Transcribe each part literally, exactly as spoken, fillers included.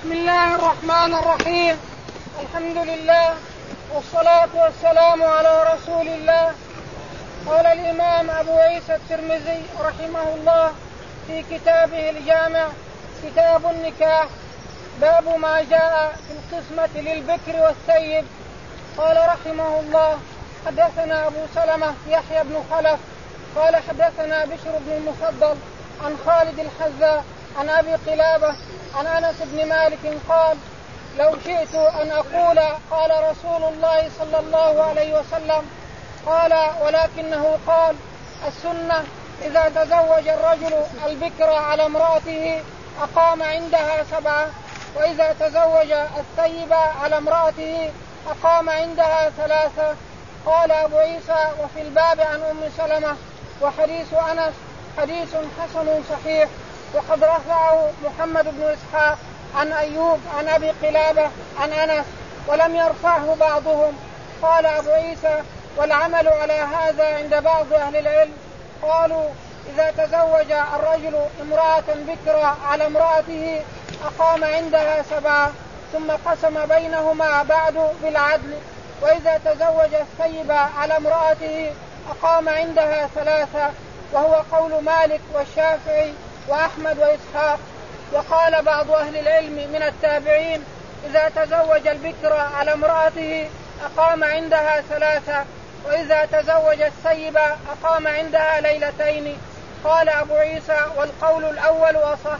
بسم الله الرحمن الرحيم. الحمد لله والصلاة والسلام على رسول الله. قال الإمام أبو عيسى الترمذي رحمه الله في كتابه الجامع كتاب النكاح باب ما جاء في القسمة للبكر والثيب. قال رحمه الله حدثنا أبو سلمة يحيى بن خلف قال حدثنا بشر بن المفضل عن خالد الحذاء عن أبي قلابة عن أنس بن مالك قال لو شئت أن أقول قال رسول الله صلى الله عليه وسلم قال ولكنه قال السنة إذا تزوج الرجل البكر على امرأته أقام عندها سبعة وإذا تزوج الثيب على امرأته أقام عندها ثلاثة. قال أبو عيسى وفي الباب عن أم سلمة وحديث أنس حديث حسن صحيح وقد رفعه محمد بن إسحاق عن أيوب عن أبي قلابة عن أنس ولم يرفعه بعضهم. قال أبو عيسى والعمل على هذا عند بعض أهل العلم قالوا إذا تزوج الرجل امرأة بكرة على امرأته أقام عندها سبعة ثم قسم بينهما بعد بالعدل وإذا تزوج الثيب على امرأته أقام عندها ثلاثة وهو قول مالك والشافعي وأحمد وإسحاق. وقال بعض أهل العلم من التابعين إذا تزوج البكر على امرأته أقام عندها ثلاثة وإذا تزوج الثيب أقام عندها ليلتين. قال أبو عيسى والقول الأول أصح.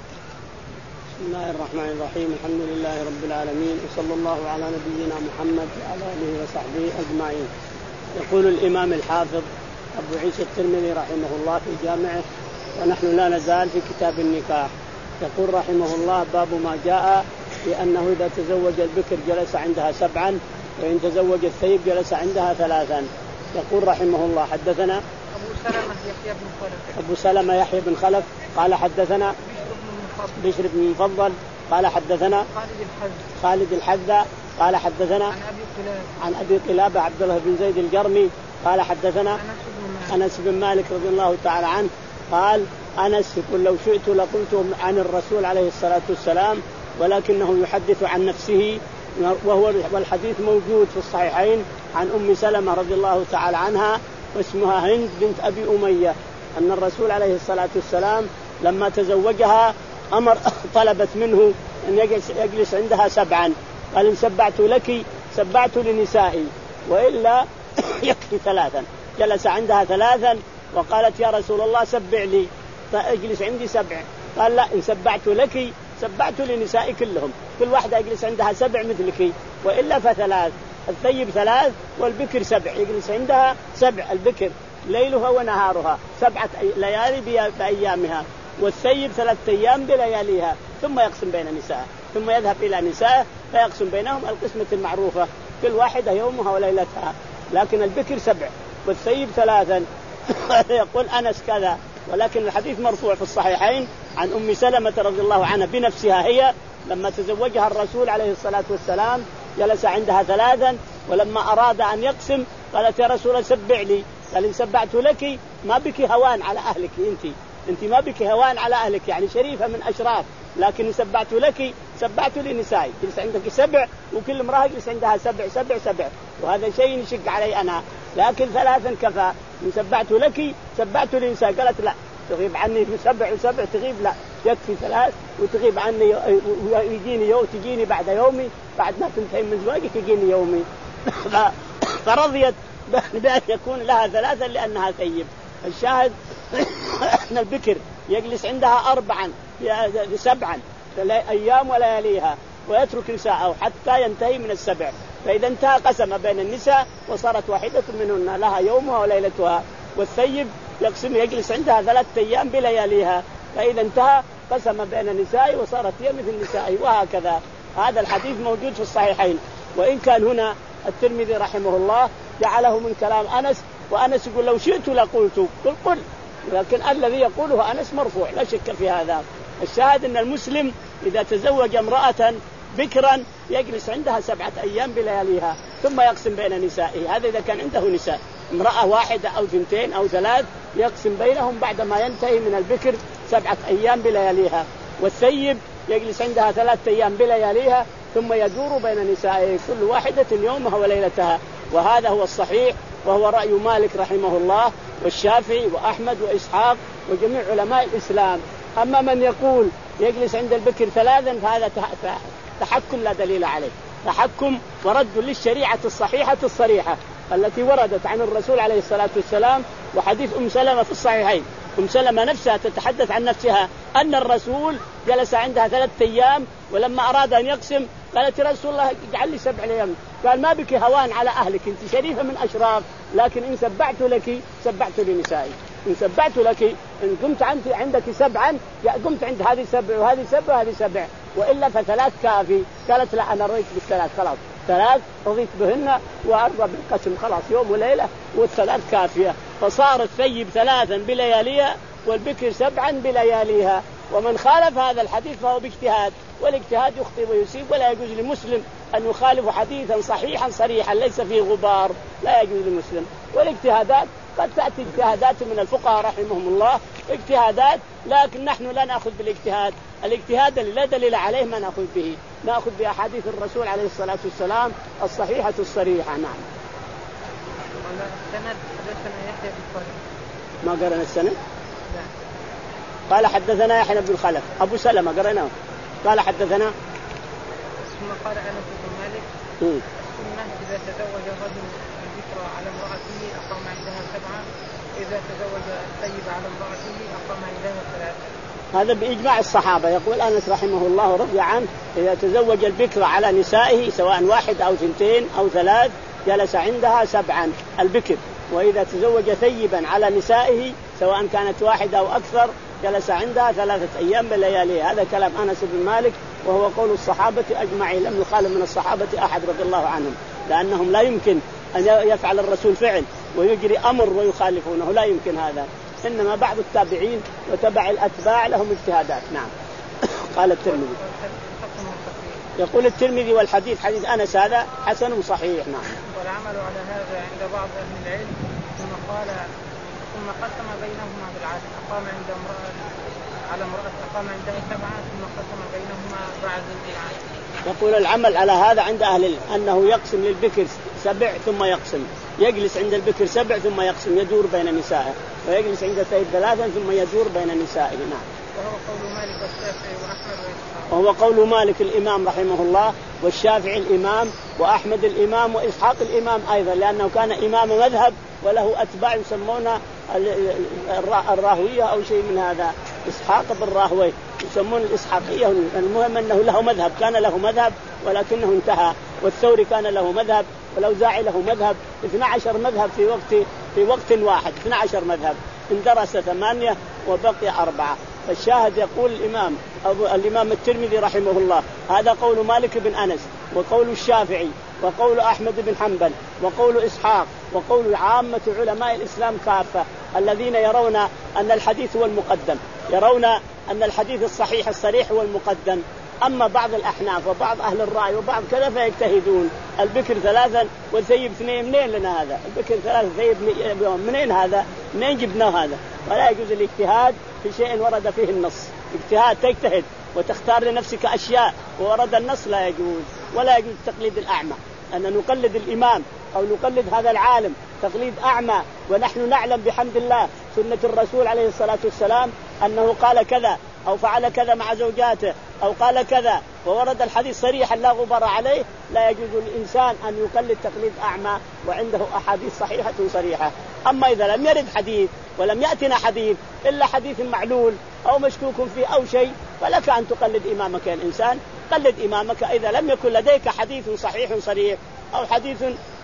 بسم الله الرحمن الرحيم. الحمد لله رب العالمين وصلى الله على نبينا محمد وعلى آله وصحبه أجمعين. يقول الإمام الحافظ أبو عيسى الترمذي رحمه الله في جامعه ونحن لا نزال في كتاب النكاح. يقول رحمه الله باب ما جاء بأنه إذا تزوج البكر جلس عندها سبعا وإن تزوج الثيب جلس عندها ثلاثا. يقول رحمه الله حدثنا أبو سلمة يحيى بن خلف أبو سلمة يحيى بن خلف قال حدثنا بشر بن المفضل قال حدثنا خالد الحذاء قال حدثنا عن أبي قلابة عن أبي قلابة عبد الله بن زيد الجرمي قال حدثنا أنس بن مالك رضي الله تعالى عنه قال أنس يقول لو شئت لقلت عن الرسول عليه الصلاة والسلام ولكنه يحدث عن نفسه وهو والحديث موجود في الصحيحين عن أم سلمة رضي الله تعالى عنها واسمها هند بنت أبي أمية أن الرسول عليه الصلاة والسلام لما تزوجها أمر طلبت منه أن يجلس, يجلس عندها سبعا قال إن سبعت لك سبعت لنسائي وإلا يكفي ثلاثا. جلس عندها ثلاثا وقالت يا رسول الله سبع لي فأجلس عندي سبع. قال لا إن سبعت لك سبعت لنسائي كلهم كل واحدة يجلس عندها سبع مثلك وإلا فثلاث. الثيب ثلاث والبكر سبع يجلس عندها سبع البكر ليلها ونهارها سبعة ليالي بأيامها والثيب ثلاثة أيام بلياليها ثم يقسم بين النساء ثم يذهب إلى نساء فيقسم بينهم القسمة المعروفة كل واحدة يومها وليلتها. لكن البكر سبع والثيب ثلاثا. يقول أنس كذا ولكن الحديث مرفوع في الصحيحين عن أم سلمة رضي الله عنها بنفسها هي لما تزوجها الرسول عليه الصلاة والسلام جلس عندها ثلاثا ولما أراد أن يقسم قالت يا رسول الله سبع لي. قال إن سبعت لك ما بك هوان على أهلك أنت أنت ما بك هوان على أهلك يعني شريفة من أشراف لكن سبعت لك سبعت لنسائي جلس عندك سبع وكل امرأة جلس عندها سبع سبع سبع وهذا شيء يشق علي أنا لكن ثلاثا كفى. إن سبعت لك سبعت لنسائي. قالت لا تغيب عني في سبع وسبع تغيب لا يكفي ثلاث وتغيب عني ويجيني يوم تجيني بعد يومي بعد ما تنتهي من زواجك يجيني يومي. فرضيت بأن يكون لها ثلاثا لأنها ثيب. الشاهد أن البكر يجلس عندها أربعا سبعا أيام ولياليها ويترك نساءه حتى ينتهي من السبع فإذا انتهى قسم بين النساء وصارت واحدة منهن لها يومها وليلتها. والثيب يقسم يجلس عندها ثلاثة أيام بلياليها فإذا انتهى قسم بين النساء وصارت هي مثل النساء وهكذا. هذا الحديث موجود في الصحيحين وإن كان هنا الترمذي رحمه الله جعله من كلام أنس وأنس يقول لو شئت لقلت قل قل لكن الذي يقوله أنس مرفوع لا شك في هذا. الشاهد أن المسلم إذا تزوج امرأة بكرا يجلس عندها سبعة أيام بلياليها ثم يقسم بين نسائه. هذا إذا كان عنده نساء امرأة واحدة أو ثنتين أو ثلاث يقسم بينهم بعدما ينتهي من البكر سبعة أيام بلياليها. والثيب يجلس عندها ثلاثة أيام بلياليها ثم يدور بين نسائه كل واحدة يومها وليلتها. وهذا هو الصحيح وهو رأي مالك رحمه الله والشافعي وأحمد وإسحاق وجميع علماء الإسلام. أما من يقول يجلس عند البكر ثلاثا فهذا تحكم لا دليل عليه، تحكم ورد للشريعة الصحيحة الصريحة التي وردت عن الرسول عليه الصلاة والسلام. وحديث أم سلمة في الصحيحين، أم سلمة نفسها تتحدث عن نفسها أن الرسول جلس عندها ثلاثة أيام ولما أراد أن يقسم قالت رسول الله اجعل لي سبع أيام. قال ما بك هوان على أهلك، أنت شريفة من أشراف، لكن إن سبعت لك سبعت لنسائي، إن سبعت لك إن قمت عندك عندك سبعا قمت عند هذه سبع وهذه سبع وهذه سبع، وإلا فثلاث كافي. قالت لا أنا رضيت بالثلاث، خلاص ثلاث رضيت بهن وأرضى بالقسم، خلاص يوم وليلة والثلاث كافية. فصارت ثيب ثلاثا بلياليها والبكر سبعا بلياليها. ومن خالف هذا الحديث فهو باجتهاد، والاجتهاد يخطئ ويصيب، ولا يجوز لمسلم أن يخالف حديثا صحيحا صريحا ليس فيه غبار، لا يجوز لمسلم. والاجتهادات قد تأتي اجتهادات من الفقهاء رحمهم الله اجتهادات، لكن نحن لا نأخذ بالاجتهاد، الاجتهاد اللي لا دليل عليه ما نأخذ به، نأخذ بأحاديث الرسول عليه الصلاة والسلام الصحيحة الصريحة. نعم. ما قرأنا السند؟ قال حدثنا يحيى بن خلف أبو سلمة قرأناه. قال حدثنا ثم قال أنس بن مالك السنة إذا تزوج الرجل الذكرى على امرأته أقام عندها سبعة، إذا تزوج الطيب على امرأته أقام عندها ثلاثة. هذا بإجماع الصحابة. يقول أنس رحمه الله رضي عنه إذا تزوج البكر على نسائه سواء واحد أو اثنتين أو ثلاث جلس عندها سبعا البكر، وإذا تزوج ثيبا على نسائه سواء كانت واحدة أو أكثر جلس عندها ثلاثة أيام بلياليه. هذا كلام أنس بن مالك وهو قول الصحابة أجمعين، لم يخالف من الصحابة أحد رضي الله عنهم، لأنهم لا يمكن أن يفعل الرسول فعل ويجري أمر ويخالفونه، لا يمكن هذا. إنما بعض التابعين وتبع الأتباع لهم اجتهادات. نعم. قال الترمذي يقول الترمذي والحديث حديث أنس هذا حسن صحيح. نعم. والعمل على هذا عند بعض أهل العلم. ثم قال ثم قسم بينهما بالعدل، أقام عند امرأة على امرأة أقام عندها سبعة ثم قسم بينهما بعد بالعدل. يقول العمل على هذا عند أهل العلم أنه يقسم للبكر سبع ثم يقسم، يجلس عند البكر سبع ثم يقسم يدور بين نسائه، ويجلس عند الثيب ثلاثا ثم يدور بين نسائه. نعم. وهو قول مالك والشافعي وأحمد وإسحاق. وهو قول مالك الإمام رحمه الله والشافعي الإمام وأحمد الإمام وإسحاق الإمام أيضا، لأنه كان إمام مذهب وله أتباع يسمون الراهوية أو شيء من هذا، إسحاق بن راهوي يسمون الإسحاقية. المهم أنه له مذهب، كان له مذهب ولكنه انتهى. والثوري كان له مذهب والأوزاعي له مذهب، اثنا عشر مذهب في وقت في وقت واحد، اثنا عشر مذهب، اندرس ثمانية وبقي أربعة. فالشاهد يقول الإمام أبو الإمام الترمذي رحمه الله هذا قول مالك بن أنس وقول الشافعي وقول أحمد بن حنبل وقول إسحاق وقول عامة علماء الإسلام كافة الذين يرون أن الحديث هو المقدم، يرون أن الحديث الصحيح الصريح هو المقدم. أما بعض الأحناف وبعض أهل الرأي وبعض كذا فيجتهدون البكر ثلاثا والثيب اثنين. منين لنا هذا؟ البكر ثلاثة ثيب منين هذا؟ منين جبناه هذا؟ ولا يجوز الاجتهاد في شيء ورد فيه النص. اجتهاد تجتهد وتختار لنفسك أشياء وورد النص لا يجوز. ولا يجوز تقليد الأعمى، أن نقلد الإمام أو نقلد هذا العالم تقليد أعمى، ونحن نعلم بحمد الله سنة الرسول عليه الصلاة والسلام أنه قال كذا أو فعل كذا مع زوجاته أو قال كذا وورد الحديث صريحا لا غبار عليه. لا يجوز للإنسان أن يقلد تقليد أعمى وعنده أحاديث صحيحة صريحة. أما إذا لم يرد حديث ولم يأتنا حديث إلا حديث معلول أو مشكوك فيه أو شيء فلك أن تقلد إمامك الإنسان. قلد إمامك إذا لم يكن لديك حديث صحيح صريح أو حديث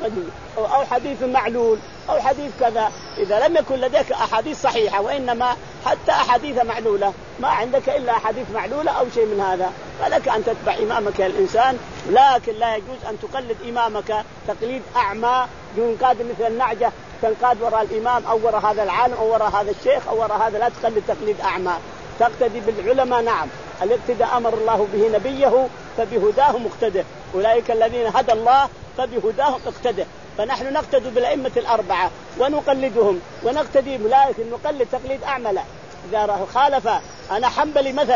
أو حديث معلول أو حديث كذا. إذا لم يكن لديك أحاديث صحيحة وإنما حتى أحاديث معلولة ما عندك إلا أحاديث معلولة أو شيء من هذا فلك أن تتبع إمامك الإنسان. لكن لا يجوز أن تقلد إمامك تقليد أعمى ينقاد مثل النعجة تنقاد وراء الإمام أو وراء هذا العالم أو وراء هذا الشيخ أو وراء هذا. لا تقلد تقليد أعمى، تقتدي بالعلماء. نعم. الاقتداء أمر الله به نبيه فبهداه مقتدى، أولئك الذين هدى الله فبهداهم اقتدى. فنحن نقتدي بالأئمة الأربعة ونقلدهم ونقتدي، لكن نقلد تقليد أعمى لا. إذا خالف أنا حنبلي مثلا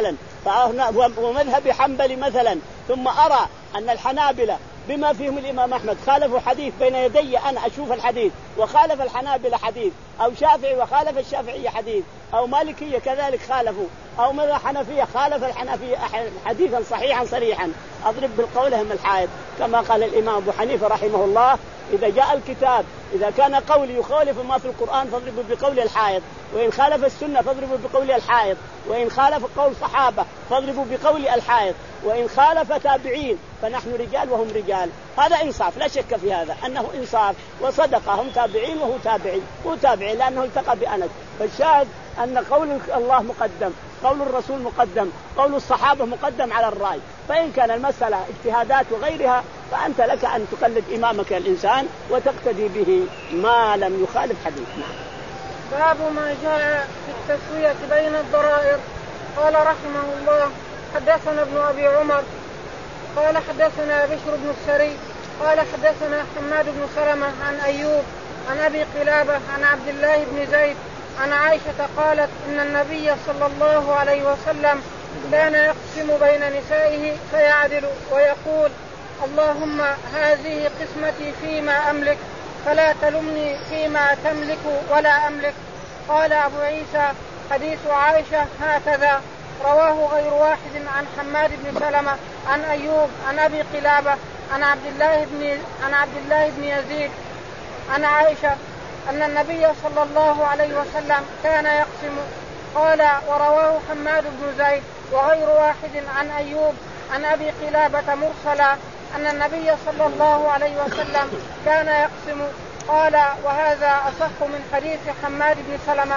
ومذهب حنبلي مثلا، ثم أرى أن الحنابلة بما فيهم الإمام أحمد خالفوا حديث بين يدي أنا أشوف الحديث وخالف الحنابلة حديث، أو شافعي وخالف الشافعية حديث، أو مالكية كذلك خالفوا، أو مذهب حنفية خالف الحنفية حديثا صحيحا صريحا، أضرب بالقولهم الحائط، كما قال الإمام أبو حنيفة رحمه الله: إذا جاء الكتاب إذا كان قولي يخالف ما في القرآن فاضربوا بقول الحائط، وإن خالف السنة فاضربوا بقول الحائط، وإن خالف قول صحابة فاضربوا بقول الحائط، وإن خالف تابعين فنحن رجال وهم رجال. هذا إنصاف لا شك في هذا أنه إنصاف وصدقة، هم تابعين وهو تابعي، هو تابعي لأنه التقى بأنس. فالشاهد أن قول الله مقدم، قول الرسول مقدم، قول الصحابة مقدم على الرأي. فإن كان المسألة اجتهادات وغيرها فأنت لك أن تقلد إمامك الإنسان وتقتدي به ما لم يخالف حديث. باب ما جاء في التسوية بين الضرائر. قال رحمه الله: حدثنا ابن أبي عمر قال حدثنا بشر بن السري قال حدثنا حماد بن سلمة عن أيوب عن أبي قلابة عن عبد الله بن زيد عن عائشة قالت: إن النبي صلى الله عليه وسلم كان يقسم بين نسائه فيعدل ويقول: اللهم هذه قسمتي فيما أملك فلا تلمني فيما تملك ولا أملك. قال أبو عيسى: حديث عائشة هكذا. رواه غير واحد عن حماد بن سلمة عن أيوب عن أبي قلابة عن عبد الله بن عن عبد الله بن يزيد عن عائشة أن النبي صلى الله عليه وسلم كان يقسم. قال: ورواه حماد بن زيد وغير واحد عن أيوب عن أبي قلابة مرسلا أن النبي صلى الله عليه وسلم كان يقسم. قال: وهذا أصح من حديث حماد بن سلمة.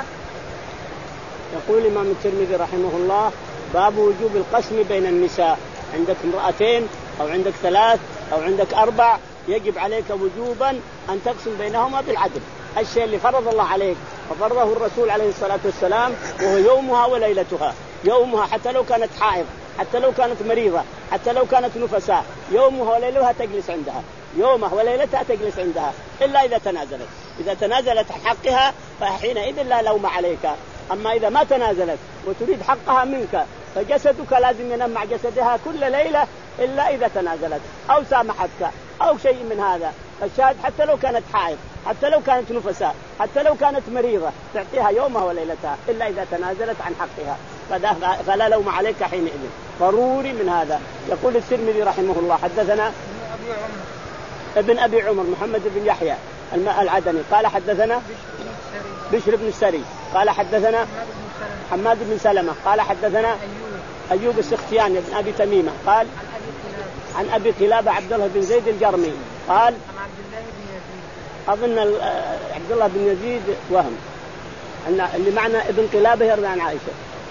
يقول الإمام الترمذي رحمه الله: باب وجوب القسم بين النساء. عندك امرأتين أو عندك ثلاث أو عندك أربع يجب عليك وجوبا أن تقسم بينهما بالعدل. الشيء اللي فرض الله عليك وفرضه الرسول عليه الصلاة والسلام وهو يومها وليلتها. يومها حتى لو كانت حائض، حتى لو كانت مريضة، حتى لو كانت نفساء، يومها وليلتها تجلس عندها، يومها وليلتها تجلس عندها، إلا إذا تنازلت. إذا تنازلت عن حقها فحينئذ لا لوم عليك. أما إذا ما تنازلت وتريد حقها منك فجسدك لازم ينام مع جسدها كل ليلة إلا إذا تنازلت أو سامحتك أو شيء من هذا. الشاهد حتى لو كانت حائض، حتى لو كانت نفساء، حتى لو كانت مريضة تعطيها يومها وليلتها إلا إذا تنازلت عن حقها، فلا لوم عليك حينئذ. ضروري من هذا. يقول الترمذي رحمه الله: حدثنا ابن أبي عمر محمد بن يحيى العدني قال حدثنا بشر بن السري قال حدثنا حماد بن سلمة قال حدثنا أيوب السختياني بن أبي تميمة قال عن أبي قلابة عبد الله بن زيد الجرمي قال أظن عبد الله بن يزيد وهم أن اللي معنى ابن قلابة يروي عن عائشة.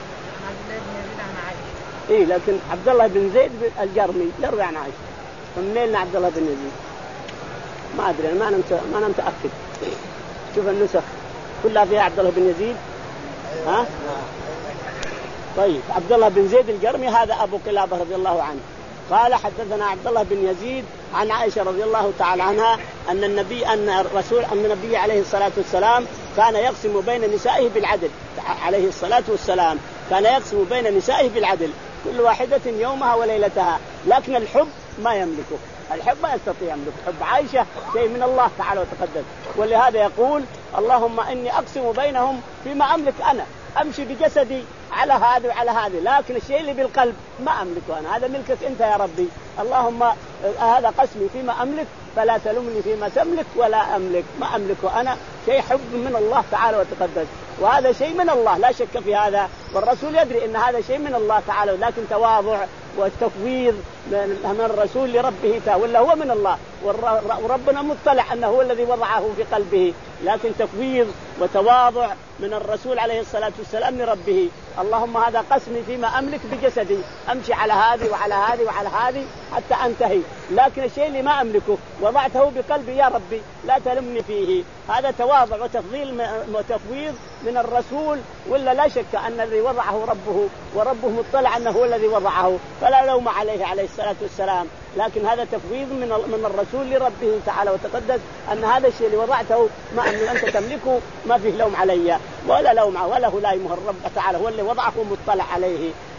إيه لكن عبد الله بن زيد الجرمي يروي عن عائشة. فمنين عبد الله بن يزيد؟ ما أدري، ما أنا ما أنا متأكد. شوف النسخ كلها فيها عبد الله بن يزيد. ها؟ طيب عبد الله بن زيد الجرمي هذا أبو قلابة رضي الله عنه قال حدثنا عبد الله بن يزيد عن عائشة رضي الله تعالى عنها أن النبي أن الرسول أن النبي عليه الصلاة والسلام كان يقسم بين نسائه بالعدل. عليه الصلاة والسلام كان يقسم بين نسائه بالعدل، كل واحدة يومها وليلتها، لكن الحب ما يملكه. الحب ما يستطيع يملك. حب عائشة شيء من الله تعالى وتقدس، ولهذا يقول: اللهم إني أقسم بينهم فيما أملك أنا، أمشي بجسدي على هذا وعلى هذا، لكن الشيء اللي بالقلب ما أملكه أنا، هذا ملكك أنت يا ربي. اللهم هذا قسمي فيما أملك فلا تلمني فيما تملك ولا أملك، ما أملكه أنا. شيء حب من الله تعالى وتقدس، وهذا شيء من الله لا شك في هذا، والرسول يدري أن هذا شيء من الله تعالى، لكن تواضع والتفويض من الرسول لربه تعالى، ولا هو من الله وربنا مطلع أنه هو الذي وضعه في قلبه، لكن تفويض وتواضع من الرسول عليه الصلاة والسلام لربه. اللهم هذا قسمي فيما أملك بجسدي، أمشي على هذه وعلى هذه وعلى هذه حتى أنتهي، لكن الشيء اللي ما أملكه وضعته بقلبي يا ربي لا تلمني فيه. هذا تواضع وتفضيل وتفويض من الرسول، ولا لا شك أن الذي وضعه ربه وربه مطلع أنه هو الذي وضعه، فلا لوم عليه عليه الصلاة والسلام. لكن هذا تفويض من من الرسول لربه تعالى وتقدس أن هذا الشيء اللي وضعته ما أن أنت تملكه ما فيه لوم علي ولا لوم، وله لا يمه الرب تعالى، هو اللي وضعه مطلع عليه.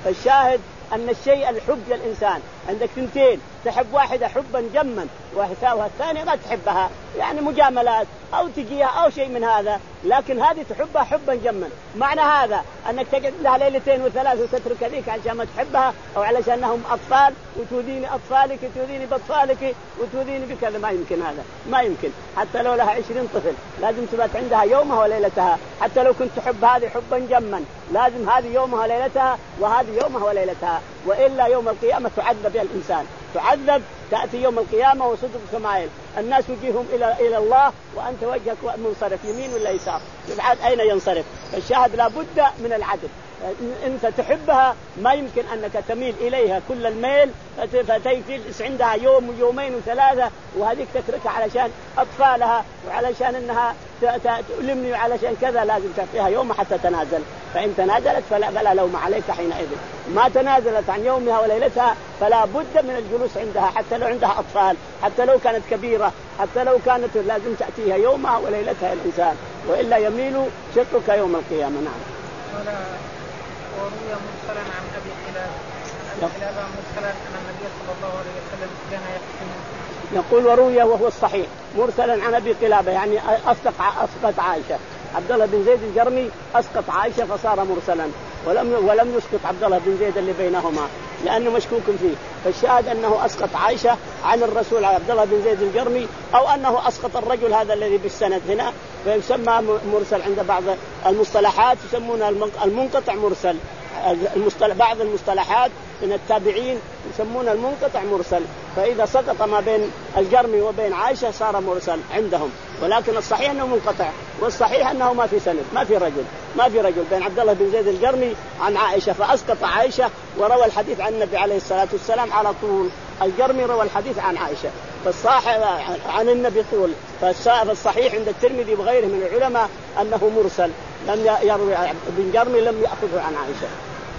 فالشاهد أن الشيء الحب للإنسان عندك ثنتين تحب واحدة حبا جما والثانية ما تحبها يعني مجاملات أو تجيها أو شيء من هذا، لكن هذه تحبها حبا جما. معنى هذا أنك تقعد لها ليلتين وثلاث وتترك ذيك عشان ما تحبها أو علشان أنهم أطفال وتوديني أطفالك وتوديني بأطفالك وتوديني بكذا، ما يمكن هذا، ما يمكن. حتى لو لها عشرين طفل لازم تبات عندها يومها وليلتها، حتى لو كنت تحب هذه حبا جما لازم هذه يومها وليلتها وهذه يومها وليلتها، وإلا يوم القيامة تعذب يا الإنسان، تعذب. تأتي يوم القيامة وصدق سمايل الناس وجيههم إلى إلى الله وأنت وجهك منصرف يمين ولا يسار، يبعد أين ينصرف؟ فالشاهد لا بد من العدل. أنت تحبها ما يمكن أنك تميل إليها كل الميل فتجلس عندها يوم ويومين وثلاثة وهذيك تتركها علشان أطفالها وعلشان أنها تؤلمني وعلشان كذا، لازم تعطيها يوم حتى تنازل. فإن تنازلت فلا, فلا لوم عليك حينئذ. ما تنازلت عن يومها وليلتها فلا بد من الجلوس عندها حتى لو عندها أطفال، حتى لو كانت كبيرة، حتى لو كانت لازم تأتيها يومها وليلتها الإنسان، وإلا يميل شقك يوم القيامة. نعم. وروي مرسلا عن أبي قلابة عن أبي قلابة مرسلا أن النبي صلى الله عليه وسلم كان يقسم. يقول وروي وهو الصحيح مرسلا عن أبي قلابة يعني أسقط أسقط عائشة. عبد الله بن زيد الجرمي أسقط عائشة فصار مرسلا، ولم ولم يسقط عبد الله بن زيد اللي بينهما لأنه مشكوك فيه. فالشاهد أنه أسقط عائشة عن الرسول عبد الله بن زيد الجرمي، أو أنه أسقط الرجل هذا الذي بالسند هنا، فيسمى مرسل. عند بعض المصطلحات يسمونه المنقطع مرسل. المصطلح بعض المصطلحات من التابعين يسمون المنقطع مرسل، فإذا سقط ما بين الجرمي وبين عائشة صار مرسل عندهم، ولكن الصحيح أنه منقطع، والصحيح أنه ما في سند، ما في رجل ما في رجل بين عبد الله بن زيد الجرمي عن عائشة، فأسقط عائشة وروى الحديث عن النبي عليه الصلاة والسلام على طول. الجرمي روى الحديث عن عائشة فالصاحب عن النبي طول، فالصحيح عند الترمذي وغيره من العلماء أنه مرسل، لم يروي بن جرمي لم يأخذه عن عائشة.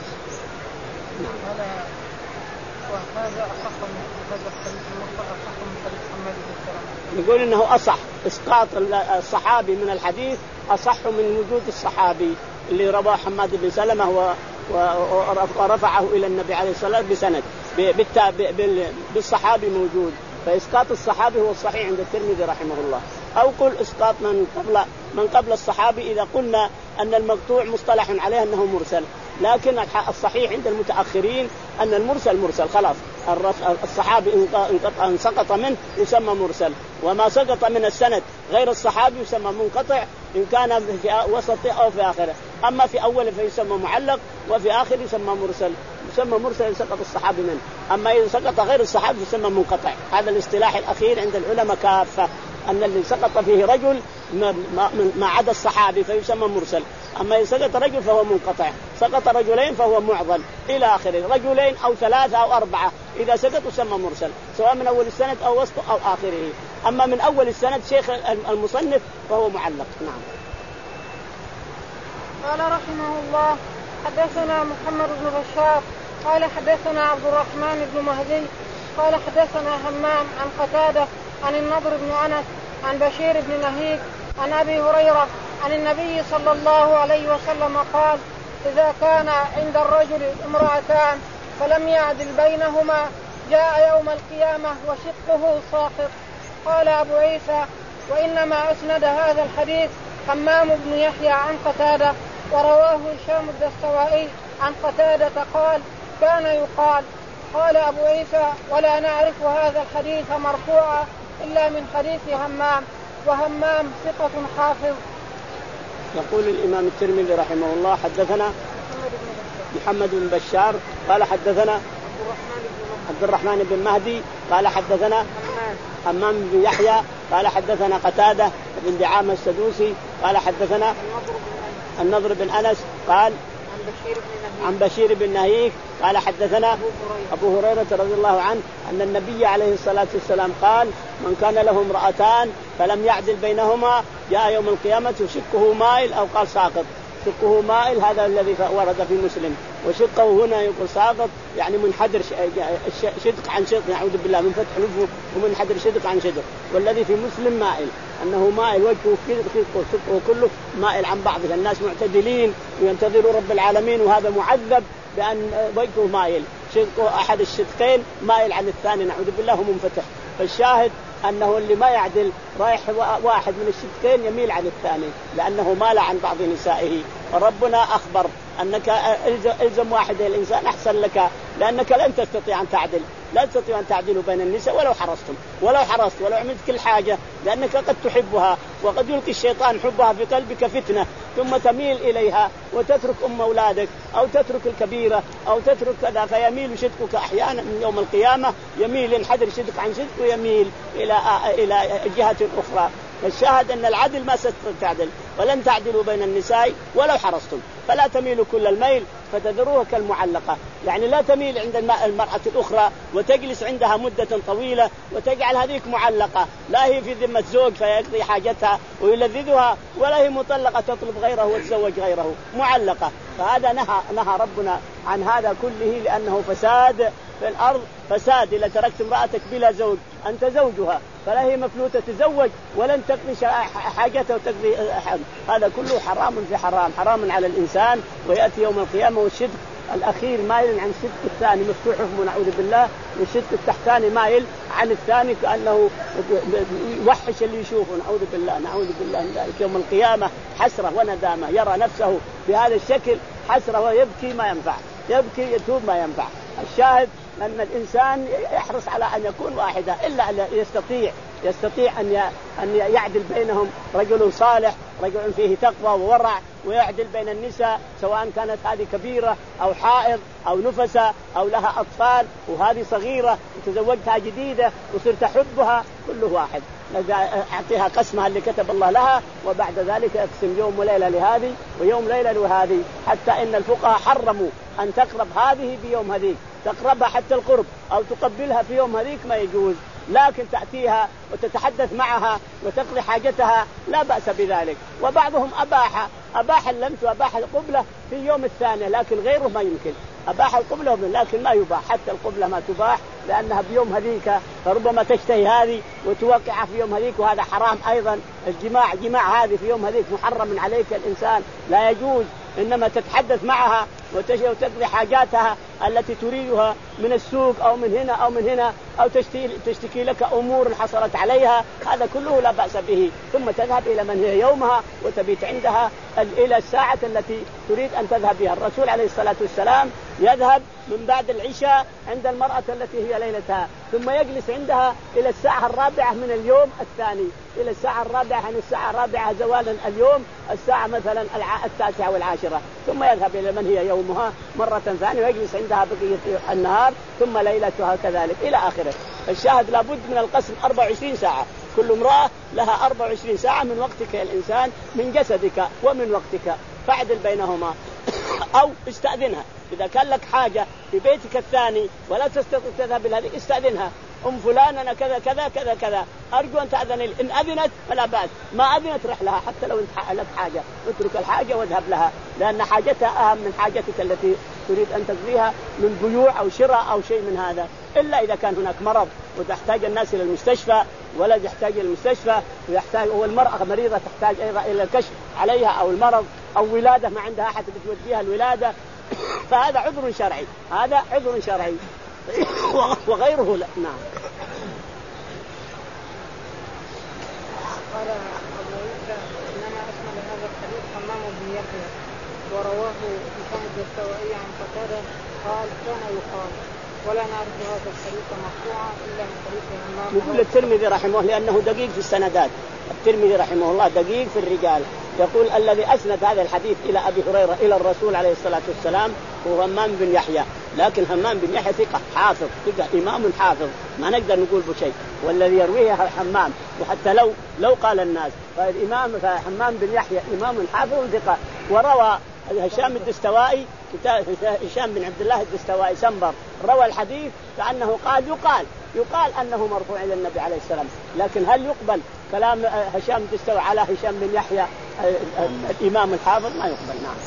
وهذا أصح من هذا الحديث المرسل أصح من حديث حماد بن سلمة. يقول إنه أصح إسقاط الصحابي من الحديث أصح من وجود الصحابي اللي رواه حماد بن سلمة ورفعه إلى النبي عليه الصلاة والسلام بسند بالصحابي موجود، فإسقاط الصحابي هو الصحيح عند الترمذي رحمه الله. أو قل إسقاط من قبل من قبل الصحابي إذا قلنا أن المقطوع مصطلح عليه أنه مرسل، لكن الصحيح عند المتأخرين أن المرسل مرسل خلاص. الصحابي إن سقط منه يسمى مرسل، وما سقط من السند غير الصحابي يسمى منقطع إن كان في وسطه أو في آخره، أما في أوله فيسمى معلق وفي آخره يسمى مرسل. يسمى مرسل سقط الصحابي منه، أما إذا سقط غير الصحابي يسمى منقطع. هذا الاصطلاح الأخير عند العلماء كافة، أن اللي سقط فيه رجل ما عدا الصحابي فيسمى مرسل، أما إذا سقط رجل فهو منقطع، سقط رجلين فهو معضل إلى آخره، رجلين أو ثلاثة أو أربعة إذا سقط يسمى مرسل، سواء من أول السند أو وسطه أو آخره. أما من أول السند شيخ المصنف فهو معلق. نعم. قال رحمه الله حدثنا محمد بن بشار قال حدثنا عبد الرحمن بن مهدي قال حدثنا همام عن قتادة عن النضر بن أنس عن بشير بن نهيك عن أبي هريرة عن النبي صلى الله عليه وسلم قال: إذا كان عند الرجل امرأتان فلم يعدل بينهما جاء يوم القيامة وشقه ساقط. قال أبو عيسى: وإنما أسند هذا الحديث همام بن يحيى عن قتادة، ورواه هشام الدستوائي عن قتادة قال: كان يقال. قال أبو عيسى: ولا نعرف هذا الحديث مرفوعا إلا من حديث همام، وهمام ثقة حافظ. يقول الإمام الترمذي رحمه الله حدثنا محمد بن بشار قال حدثنا عبد الرحمن بن مهدي قال حدثنا همام بن يحيى قال حدثنا قتادة بن دعامة السدوسي قال حدثنا النضر بن أنس قال عن بشير بن نهيك قال حدثنا أبو هريرة رضي الله عنه أن النبي عليه الصلاة والسلام قال: من كان له امرأتان فلم يعدل بينهما جاء يوم القيامة شقه مائل، أو قال ساقط. شقه مائل هذا الذي ورد في مسلم، وشقه هنا يقول ساقط يعني منحدر شدق عن شدق، نعوذ بالله من فتح لفه، ومنحدر شدق عن شدق. والذي في مسلم مائل، أنه مائل وجهه شقه كله مائل عن بعضه. الناس معتدلين وينتظروا رب العالمين، وهذا معذب بأن وجهه مايل، شقه أحد الشقين مايل عن الثاني نعوذ بالله منفتح. فالشاهد أنه اللي ما يعدل رايح واحد من الشقين يميل عن الثاني لأنه مال عن بعض نسائه. وربنا أخبر أنك إلزم واحد الإنسان أحسن لك لأنك لن تستطيع أن تعدل، لا تستطيع أن تعدلوا بين النساء ولو حرصتم ولو حرصت ولو عملت كل حاجة، لأنك قد تحبها وقد يلقي الشيطان حبها في قلبك فتنة ثم تميل إليها وتترك أم أولادك أو تترك الكبيرة أو تترك كذا، فيميل شدقك أحيانا من يوم القيامة يميل ينحدر شدق عن شدق ويميل إلى إلى جهة أخرى. الشاهد أن العدل ما ستعدل ولن تعدلوا بين النساء ولو حرصتم، فلا تميلوا كل الميل فتذروها كالمعلقة، يعني لا تميل عند المرأة الأخرى وتجلس عندها مدة طويلة وتجعل هذيك معلقة، لا هي في ذمة زوج فيقضي حاجتها ويلذذها ولا هي مطلقة تطلب غيره وتزوج غيره، معلقة. فهذا نهى نهى ربنا عن هذا كله لأنه فساد في الأرض، فساد. إذا تركت امرأتك بلا زوج أنت زوجها فلا هي مفلوتة تزوج ولن تقضي حاجته وتقضي، هذا كله حرام في حرام، حرام على الإنسان. ويأتي يوم القيامة والشدق الأخير مايل عن الشدق الثاني مفتوح نعوذ بالله، والشدق التحتاني مايل عن الثاني كأنه يوحش اللي يشوفه نعوذ بالله نعوذ بالله من ذلك. يوم القيامة حسرة وندامة، يرى نفسه بهذا الشكل حسرة ويبكي ما ينفع، يبكي يتوب ما ينفع. الشاهد أن الإنسان يحرص على أن يكون واحدة إلا أن يستطيع يستطيع أن أن يعدل بينهم، رجل صالح رجل فيه تقوى وورع ويعدل بين النساء سواء كانت هذه كبيرة أو حائض أو نفسة أو لها أطفال وهذه صغيرة وتزوجتها جديدة وصرت أحبها، كله واحد أعطيها قسمها اللي كتب الله لها، وبعد ذلك أقسم يوم وليلة لهذه ويوم ليلة لهذه، حتى إن الفقهاء حرموا أن تقرب هذه بيوم هذيك، تقربها حتى القرب أو تقبلها في يوم هذيك ما يجوز، لكن تأتيها وتتحدث معها وتقضي حاجتها لا بأس بذلك. وبعضهم أباح أباح اللمس وأباح القبلة في يوم الثاني، لكن غيره ما يمكن. أباح القبلة لكن ما يباح، حتى القبلة ما تباح لأنها بيوم هذيك، فربما تشتهي هذه وتوقع في يوم هذيك وهذا حرام أيضا. الجماع جماع هذه في يوم هذيك محرم عليك الإنسان لا يجوز، إنما تتحدث معها وتقضي حاجاتها التي تريدها من السوق أو من هنا أو من هنا أو تشتكي, تشتكي لك أمور حصلت عليها، هذا كله لا بأس به. ثم تذهب إلى من هي يومها وتبيت عندها إلى الساعة التي تريد أن تذهب بها. الرسول عليه الصلاة والسلام يذهب من بعد العشاء عند المرأة التي هي ليلتها، ثم يجلس عندها إلى الساعة الرابعة من اليوم الثاني، إلى الساعة الرابعة عن الساعة الرابعة زوالا اليوم الساعة مثلا التاسعة والعاشرة، ثم يذهب إلى من هي يومها مرة ثانية ويجلس عندها بقية النهار ثم ليلتها كذلك إلى آخره. الشاهد لابد من القسم أربع وعشرين ساعة، كل امرأة لها أربع وعشرين ساعة من وقتك يا الإنسان من جسدك ومن وقتك، فاعدل بينهما أو استأذنها إذا كان لك حاجة في بيتك الثاني ولا تستطيع تذهب إلى هذه استأذنها، أم فلان أنا كذا كذا كذا كذا أرجو أن تأذن لي، إن أذنت فلا بأس، ما أذنت رح لها حتى لو أنت لك حاجة اترك الحاجة واذهب لها، لأن حاجتها أهم من حاجتك التي تريد أن تقضيها من بيوع أو شراء أو شيء من هذا، إلا إذا كان هناك مرض وتحتاج الناس إلى المستشفى، ولد يحتاج إلى المستشفى ويحتاج، والمرأة مريضة تحتاج أيضا إلى الكشف عليها أو المرض أو ولادة ما عندها أحد بتوديها الولادة فهذا عذر شرعي، هذا عذر شرعي وغيره لا. نعم. قال أبو عيسى إنما أسمى لهذا الحديث حمام بن يحيى، ورواه هشام الدستوائي عن قتادة قال كان يقال، ولا نعرف هذا الحديث مرفوعا إلا من حديث حمام. يقول الترمذي رحمه الله لأنه دقيق في السندات، الترمذي رحمه الله دقيق في الرجال، يقول الذي أسند هذا الحديث إلى أبي هريرة إلى الرسول عليه الصلاة والسلام هو همام بن يحيى، لكن همام بن يحيى ثقة حافظ، ثقة إمام حافظ ما نقدر نقول بشيء، والذي يرويه حمام، وحتى لو لو قال الناس فالإمام فحمام بن يحيى إمام حافظ ثقة. وروى هشام الدستوائي هشام بن عبد الله الدستوائي سنبر روى الحديث كأنه قال يقال يقال أنه مرفوع إلى النبي عليه السلام، لكن هل يقبل كلام هشام الدستوائي على هشام بن يحيى الإمام الحافظ؟ ما يقبل. نعم.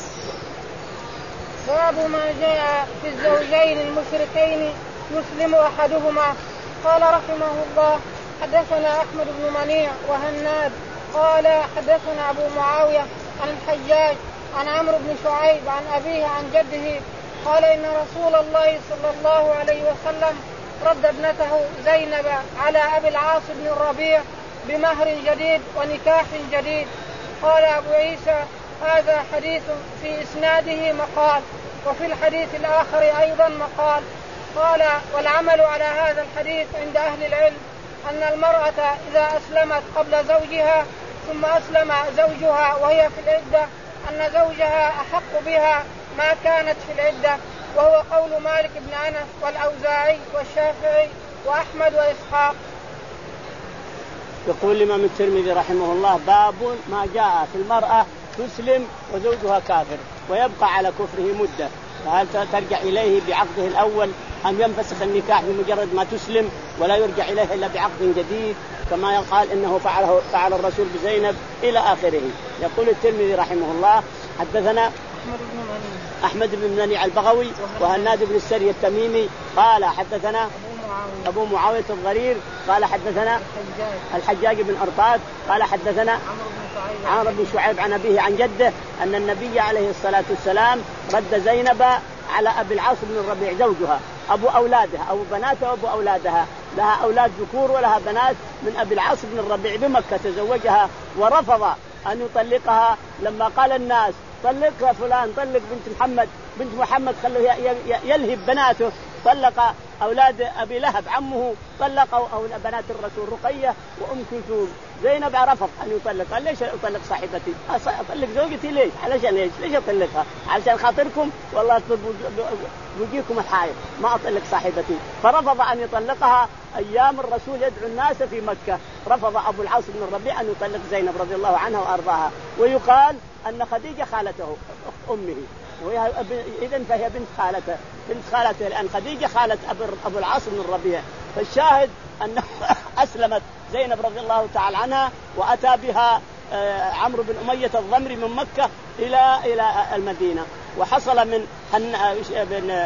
باب ما جاء في الزوجين المشركين يسلم أحدهما. قال رحمه الله حدثنا أحمد بن منيع وهناد قال حدثنا أبو معاوية عن الحجاج عن عمرو بن شعيب عن أبيه عن جده قال إن رسول الله صلى الله عليه وسلم رد ابنته زينب على أبي العاص بن الربيع بمهر جديد ونكاح جديد. قال أبو عيسى هذا حديث في إسناده مقال، وفي الحديث الآخر أيضا مقال. قال والعمل على هذا الحديث عند أهل العلم أن المرأة إذا أسلمت قبل زوجها ثم أسلم زوجها وهي في العدة أن زوجها أحق بها ما كانت في العدة، وهو قول مالك بن أنس والأوزاعي والشافعي وأحمد وإسحاق. يقول الإمام الترمذي رحمه الله باب ما جاء في المرأة تسلم وزوجها كافر ويبقى على كفره مدة، فهل ترجع إليه بعقده الأول أم ينفسخ النكاح بمجرد ما تسلم ولا يرجع إليه إلا بعقد جديد كما يقال إنه فعله فعل الرسول بزينب إلى آخره. يقول الترمذي رحمه الله حدثنا أحمد بن منيع البغوي وهناد بن السري التميمي قال حدثنا أبو معاوية الضرير قال حدثنا الحجاج بن أرطاد قال حدثنا عمرو بن شعيب عن أبيه عن جده أن النبي عليه الصلاة والسلام رد زينب على أبي العاص بن الربيع زوجها أبو أولادها أو بناتها وأبو أولادها، لها أولاد ذكور ولها بنات من أبي العاص بن الربيع بمكة تزوجها ورفض أن يطلقها لما قال الناس طلقها فلان طلق بنت محمد بنت محمد خلوه يلهب بناته، طلق أولاد أبي لهب عمه طلقوا أو بنات الرسول رقية وأم كلثوم. زينب رفض أن يطلق، قال ليش أطلق صاحبتي؟ أطلق زوجتي ليش؟ علشان ليش؟ ليش أطلقها؟ علشان خاطركم والله بوجيكم الحائط ما أطلق صاحبتي. فرفض أن يطلقها أيام الرسول يدعو الناس في مكة، رفض أبو العاص بن الربيع أن يطلق زينب رضي الله عنها وأرضاها. ويقال أن خديجة خالته أمه وهي إذن فهي بنت خالته بنت خالته لأن خديجة خالة أبو العاص بن الربيع. فالشاهد أن أسلمت زينب رضي الله تعالى عنها وأتى بها عمرو بن أمية الضمري من مكة إلى إلى المدينة، وحصل من من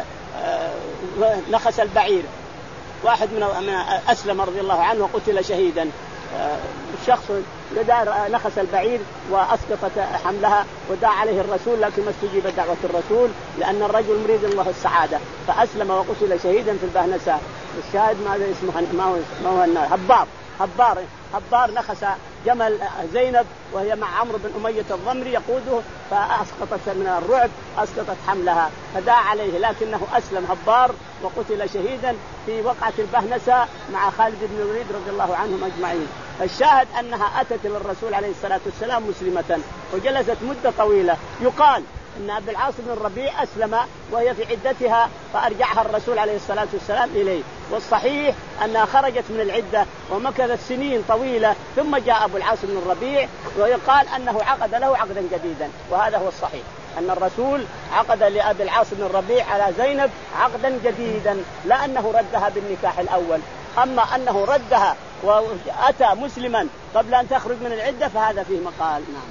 نخس البعير واحد من أسلم رضي الله عنه وقتل شهيدا. الشخص لدار نخس البعير وأسقطت حملها ودعا عليه الرسول لكن ما استجيب دعوة الرسول لأن الرجل مريد الله السعادة فأسلم وقتل شهيدا في البهنساء. الشاهد ماذا اسمه ما هو ما هو النار هبار هبار هبار نخس جمل زينب وهي مع عمرو بن أمية الضمري يقوده فأسقطت من الرعب أسقطت حملها فدعا عليه لكنه أسلم هبار وقتل شهيدا في وقعة البهنساء مع خالد بن الوليد رضي الله عنهم أجمعين. الشاهد أنها أتت إلى الرسول عليه الصلاة والسلام مسلمة وجلست مدة طويلة. يقال أن أبي العاص بن الربيع أسلم وهي في عدتها فأرجعها الرسول عليه الصلاة والسلام إليه، والصحيح أنها خرجت من العدة ومكثت سنين طويلة ثم جاء أبو العاص بن الربيع ويقال أنه عقد له عقدا جديدا، وهذا هو الصحيح أن الرسول عقد لأبي العاص بن الربيع على زينب عقدا جديدا لا أنه ردها بالنكاح الأول. أما أنه ردها وأتى مسلما قبل أن تخرج من العدة فهذا فيه مقال. نعم.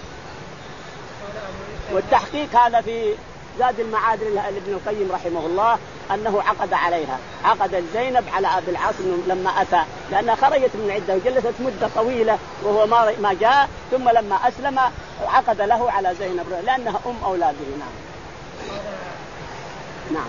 والتحقيق هذا في زاد المعاد لابن القيم رحمه الله أنه عقد عليها عقد زينب على أبي العاص لما أتى لأنها خرجت من العدة وجلست مدة طويلة وهو ما جاء ثم لما أسلم عقد له على زينب لأنها أم أولاده. نعم. نعم.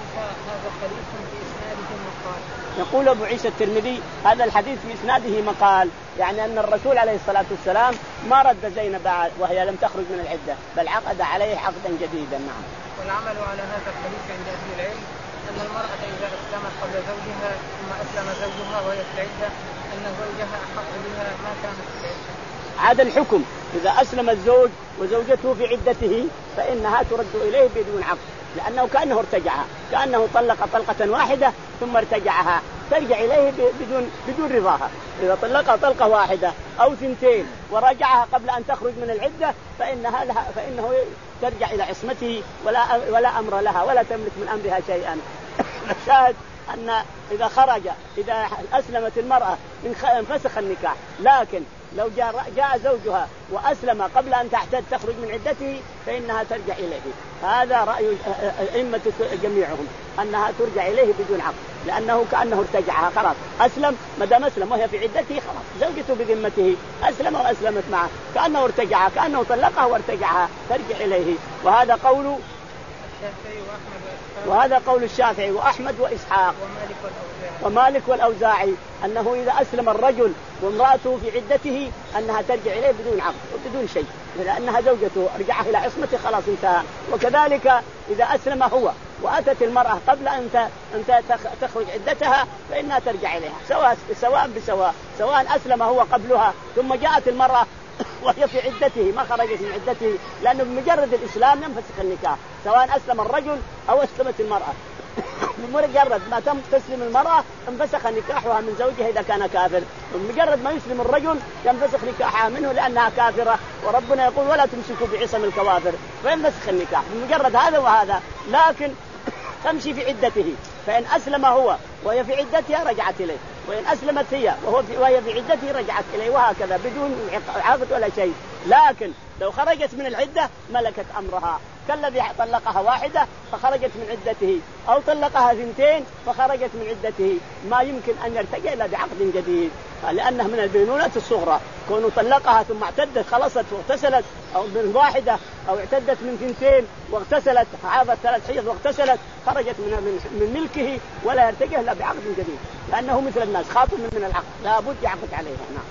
يقول أبو عيسى الترمذي هذا الحديث في إسناده مقال، يعني أن الرسول عليه الصلاة والسلام ما رد زينب وهي لم تخرج من العدة بل عقد عليه عقدا جديدا. نعم. والعمل على هذا الحديث عند أهل العلم أن المرأة إذا أسلمت قبل زوجها ثم أسلم زوجها وهي في العدة أن زوجها أحق بها ما كانت في العدة. عاد الحكم إذا أسلم الزوج وزوجته في عدته فإنها ترد إليه بدون عقد لأنه كأنه ارتجعها كأنه طلق طلقة واحدة ثم ارتجعها ترجع إليه بدون بدون رضاها. إذا طلقها طلقة واحدة أو ثنتين وراجعها قبل أن تخرج من العدة فإنها لها فإنه ترجع إلى عصمته ولا ولا أمر لها ولا تملك من أمرها شيئا. الشاهد أن إذا خرج إذا أسلمت المرأة انفسخ النكاح، لكن لو جاء, جاء زوجها وأسلم قبل أن تحتد تخرج من عدته فإنها ترجع إليه. هذا رأي الأئمة جميعهم أنها ترجع إليه بدون عقد لأنه كأنه ارتجعها خلاص أسلم ما دام أسلم وهي في عدته خلاص زوجته بذمته أسلم وأسلمت معه كأنه ارتجعها كأنه طلقها وارتجعها ترجع إليه. وهذا قول وهذا قول الشافعي وأحمد وإسحاق ومالك والأوزاعي أنه إذا أسلم الرجل وامرأته في عدته أنها ترجع إليه بدون عقد وبدون شيء، لأنها زوجته رجعها إلى عصمته خلاص انتهى. وكذلك إذا أسلم هو وأتت المرأة قبل أن تخرج عدتها فإنها ترجع إليها سواء سواء بسواء، سواء أسلم هو قبلها ثم جاءت المرأة وهي في عدته ما خرجت من عدته، لأنه بمجرد الإسلام ينفسخ النكاح سواء أسلم الرجل أو أسلمت المرأة. بمجرد ما تم تسلم المرأة انفسخ نكاحها من زوجها إذا كان كافر، بمجرد ما يسلم الرجل ينفسخ نكاحها منه لأنها كافرة، وربنا يقول ولا تمسكوا بعصم الكوافر، فينفسخ النكاح بمجرد هذا وهذا. لكن تمشي في عدته، فإن أسلم هو وهي في عدتها رجعت إليه، وإن أسلمت هي وهو في وهي في عدته رجعت إليه، وهكذا بدون عقد ولا شيء. لكن لو خرجت من العدة ملكت أمرها كالذي طلقها واحدة فخرجت من عدته، أو طلقها ثنتين فخرجت من عدته، ما يمكن أن يرتجع إلا بعقد جديد، لأنه من البينونة الصغرى. كونه طلقها ثم اعتدت خلصت واغتسلت، أو من واحدة أو اعتدت من ثنتين واغتسلت عاضت ثلاث حيض واغتسلت خرجت من من ملكه ولا يرتجع إلا بعقد جديد، لأنه مثل الناس خاطب من العقد لا بد يعقد عليها. نعم.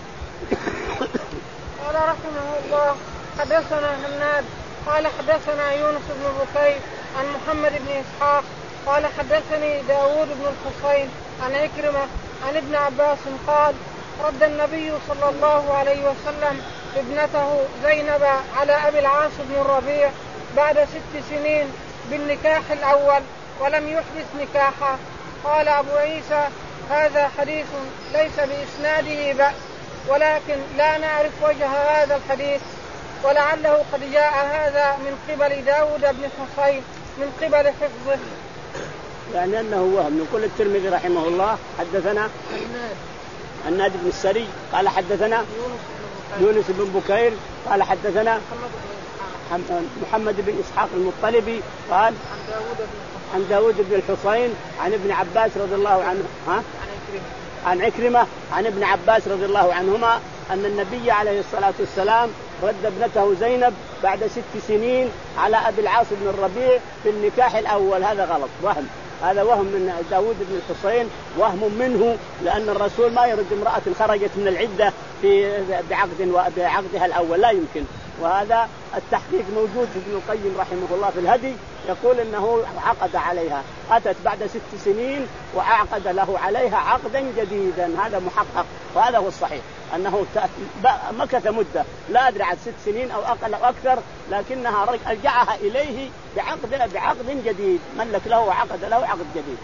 قال رحمه الله حدثنا هناد قال حدثنا يونس بن بكير عن محمد بن إسحاق قال حدثني داود بن الحصين عن عكرمة عن ابن عباس قال رد النبي صلى الله عليه وسلم ابنته زينب على أبي العاص بن الربيع بعد ست سنين بالنكاح الأول ولم يحدث نكاحا. قال أبو عيسى هذا حديث ليس بإسناده بأس، ولكن لا نعرف وجه هذا الحديث، ولعله قد جاء هذا من قبل داود بن حصين من قبل حفظه. يعني أنه وهم. يقول الترمذي رحمه الله حدثنا الناد بن السري قال حدثنا يونس بن بكير قال حدثنا محمد بن إسحاق المطلبي قال عن داود بن الحصين عن ابن عباس رضي الله عنه ها عن عكرمة عن ابن عباس رضي الله عنهما أن النبي عليه الصلاة والسلام رد ابنته زينب بعد ست سنين على أبي العاص بن الربيع في النكاح الأول. هذا غلط وهم، هذا وهم من داود بن الحصين، وهم منه، لأن الرسول ما يرد امرأة خرجت من العدة في بعقد بعقدها الأول، لا يمكن. وهذا التحقيق موجود في ابن القيم رحمه الله في الهدي، يقول إنه عقد عليها، أتت بعد ست سنين وعقد له عليها عقدا جديدا، هذا محقق، وهذا هو الصحيح أنه مكث مدة لا أدري عن ست سنين أو أقل أو أكثر، لكنها رجعها إليه بعقد بعقد جديد، ملك له وعقد له عقد جديد.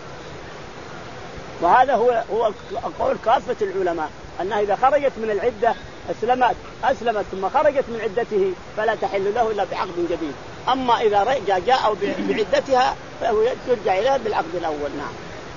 وهذا هو هو قول كافة العلماء أنها إذا خرجت من العدة أسلمت أسلمت ثم خرجت من عدته فلا تحل له إلا بعقد جديد. أما إذا رجع جاء بعدتها فهو يرجع إليها بالعقد الأول. نعم.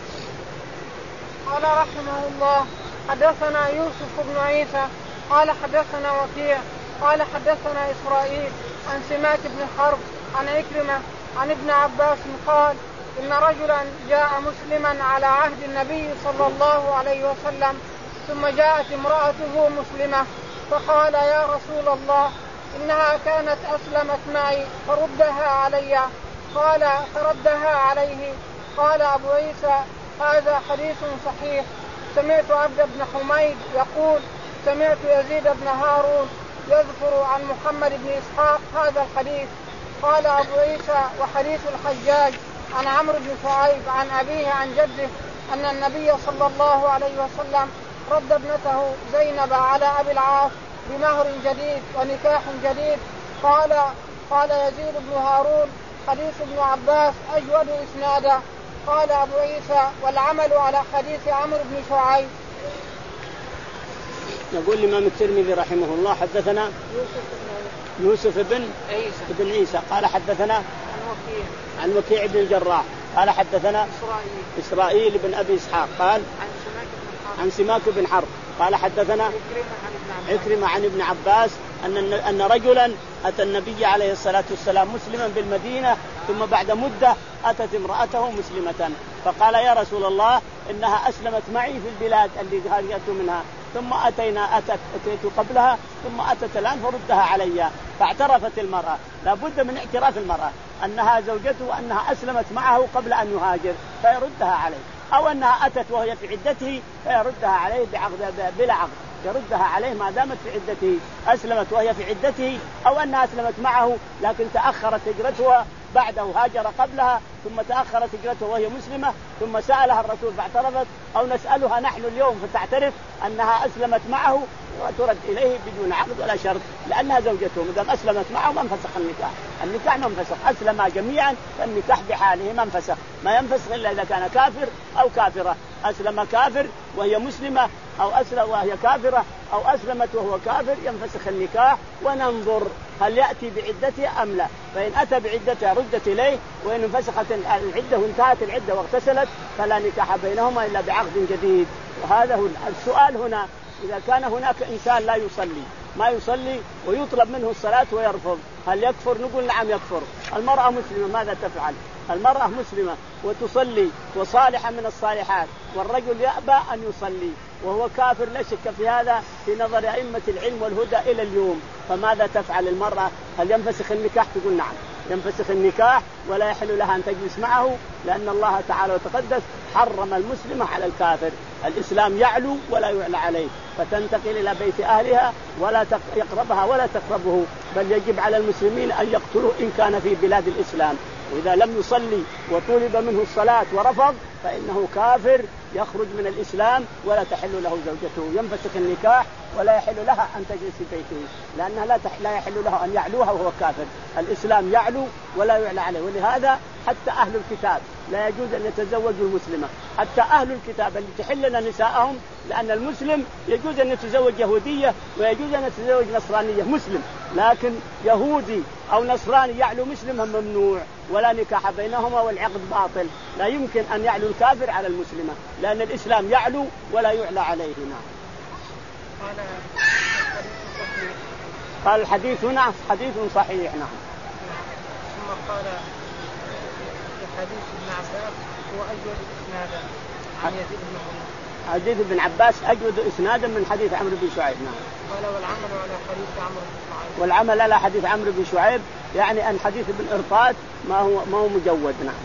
قال رحمه الله حدثنا يوسف بن عيسى قال حدثنا وكيع قال حدثنا إسرائيل عن سماك بن حرب عن عكرمة عن ابن عباس قال إن رجلا جاء مسلما على عهد النبي صلى الله عليه وسلم ثم جاءت امرأته مسلمة فقال يا رسول الله إنها كانت أسلمت معي فردها علي. قال فردها عليه. قال أبو عيسى هذا حديث صحيح. سمعت عبد بن حميد يقول سمعت يزيد بن هارون يذكر عن محمد بن إسحاق هذا الحديث. قال أبو عيسى وحديث الحجاج عن عمرو بن شعيب عن أبيه عن جده أن النبي صلى الله عليه وسلم رد ابنته زينب على أبي العاص بمهر جديد ونكاح جديد. قال قال يزيد بن هارون حديث ابن عباس أجود إسنادا. قال أبو عيسى والعمل على حديث عمرو بن شعيب. يقول الإمام الترمذي رحمه الله حدثنا يوسف بن عيسى بن عيسى قال حدثنا عن وكيع عن وكيع بن الجراح قال حدثنا إسرائيل إسرائيل بن أبي إسحاق قال عن سماك بن حرب قال حدثنا عكرمة عن ابن عباس أن أن رجلا أتى النبي عليه الصلاة والسلام مسلما بالمدينة ثم بعد مدة أتت امرأته مسلمة فقال يا رسول الله إنها أسلمت معي في البلاد اللي هاجرت منها ثم أتينا أتت أتيت قبلها ثم أتت الآن فردها علي. فاعترفت المرأة، لا بد من اعتراف المرأة، أنها زوجته وأنها أسلمت معه قبل أن يهاجر فيردها عليه، أو أنها أتت وهي في عدته فيردها عليه بعقد بلا عقد، يردها عليه ما دامت في عدته، أسلمت وهي في عدته أو أنها أسلمت معه لكن تأخرت هجرتها بعده، هاجر قبلها ثم تأخرت هجرته وهي مسلمة ثم سألها الرسول فاعترفت، أو نسألها نحن اليوم فتعترف أنها أسلمت معه وترد إليه بدون عقد ولا شرط لأنها زوجته، مدام أسلمت معه ما انفسخ النكاح، النكاح ما انفسخ، أسلم جميعا فالنكاح بحاله ما انفسخ، ما ينفسخ إلا إذا كان كافر أو كافرة، أسلم كافر وهي مسلمة أو أسلم وهي كافرة أو أسلمت وهو كافر ينفسخ النكاح، وننظر هل يأتي بعدته أم لا، فإن أتى بعدته ردت إليه، وإن انفسخت العدة وانتهت العدة واغتسلت فلا نكاح بينهما إلا بعقد جديد. وهذا هو السؤال هنا، إذا كان هناك إنسان لا يصلي ما يصلي ويطلب منه الصلاة ويرفض هل يكفر؟ نقول نعم يكفر. المرأة مسلمة ماذا تفعل؟ المرأة مسلمة وتصلي وصالحة من الصالحات والرجل يأبى أن يصلي وهو كافر لا شك في هذا في نظر أئمة العلم والهدى إلى اليوم، فماذا تفعل المرأة؟ هل ينفسخ النكاح؟ تقول نعم ينفسخ النكاح ولا يحل لها أن تجلس معه، لأن الله تعالى وتقدس حرم المسلمة على الكافر. الإسلام يعلو ولا يعلى عليه، فتنتقل إلى بيت أهلها ولا يقربها ولا تقربه، بل يجب على المسلمين أن يقتلوا إن كان في بلاد الإسلام، وإذا لم يصلي وطلب منه الصلاة ورفض فإنه كافر يخرج من الإسلام ولا تحل له زوجته، ينفسخ النكاح ولا يحل لها أن تجلس في بيته، لأنها لا, تح... لا يحل له أن يعلوها وهو كافر. الإسلام يعلو ولا يعلى عليه، ولهذا حتى أهل الكتاب لا يجوز أن يتزوجوا المسلمة، حتى أهل الكتاب اللي تحلنا نساءهم، لأن المسلم يجوز أن يتزوج يهودية ويجوز أن يتزوج نصرانية مسلم، لكن يهودي أو نصراني يعلو مسلم ممنوع ولا نكاح بينهما والعقد باطل، لا يمكن أن يعلو الكافر على المسلمة لأن الإسلام يعلو ولا يعلى عليه. نعم. قال الحديث هنا حديث صحيح. نعم. ثم قال في حديث ابن عباس هو أجود إسنادا عن يزيد بن عمر. حديث ابن عباس أجود إسنادا من حديث عمرو بن شعيب. نعم. قال والعمل على حديث عمرو بن شعيب. والعمل على حديث عمرو بن شعيب يعني أن حديث ابن إرطاد ما هو ما هو مجود. نعم.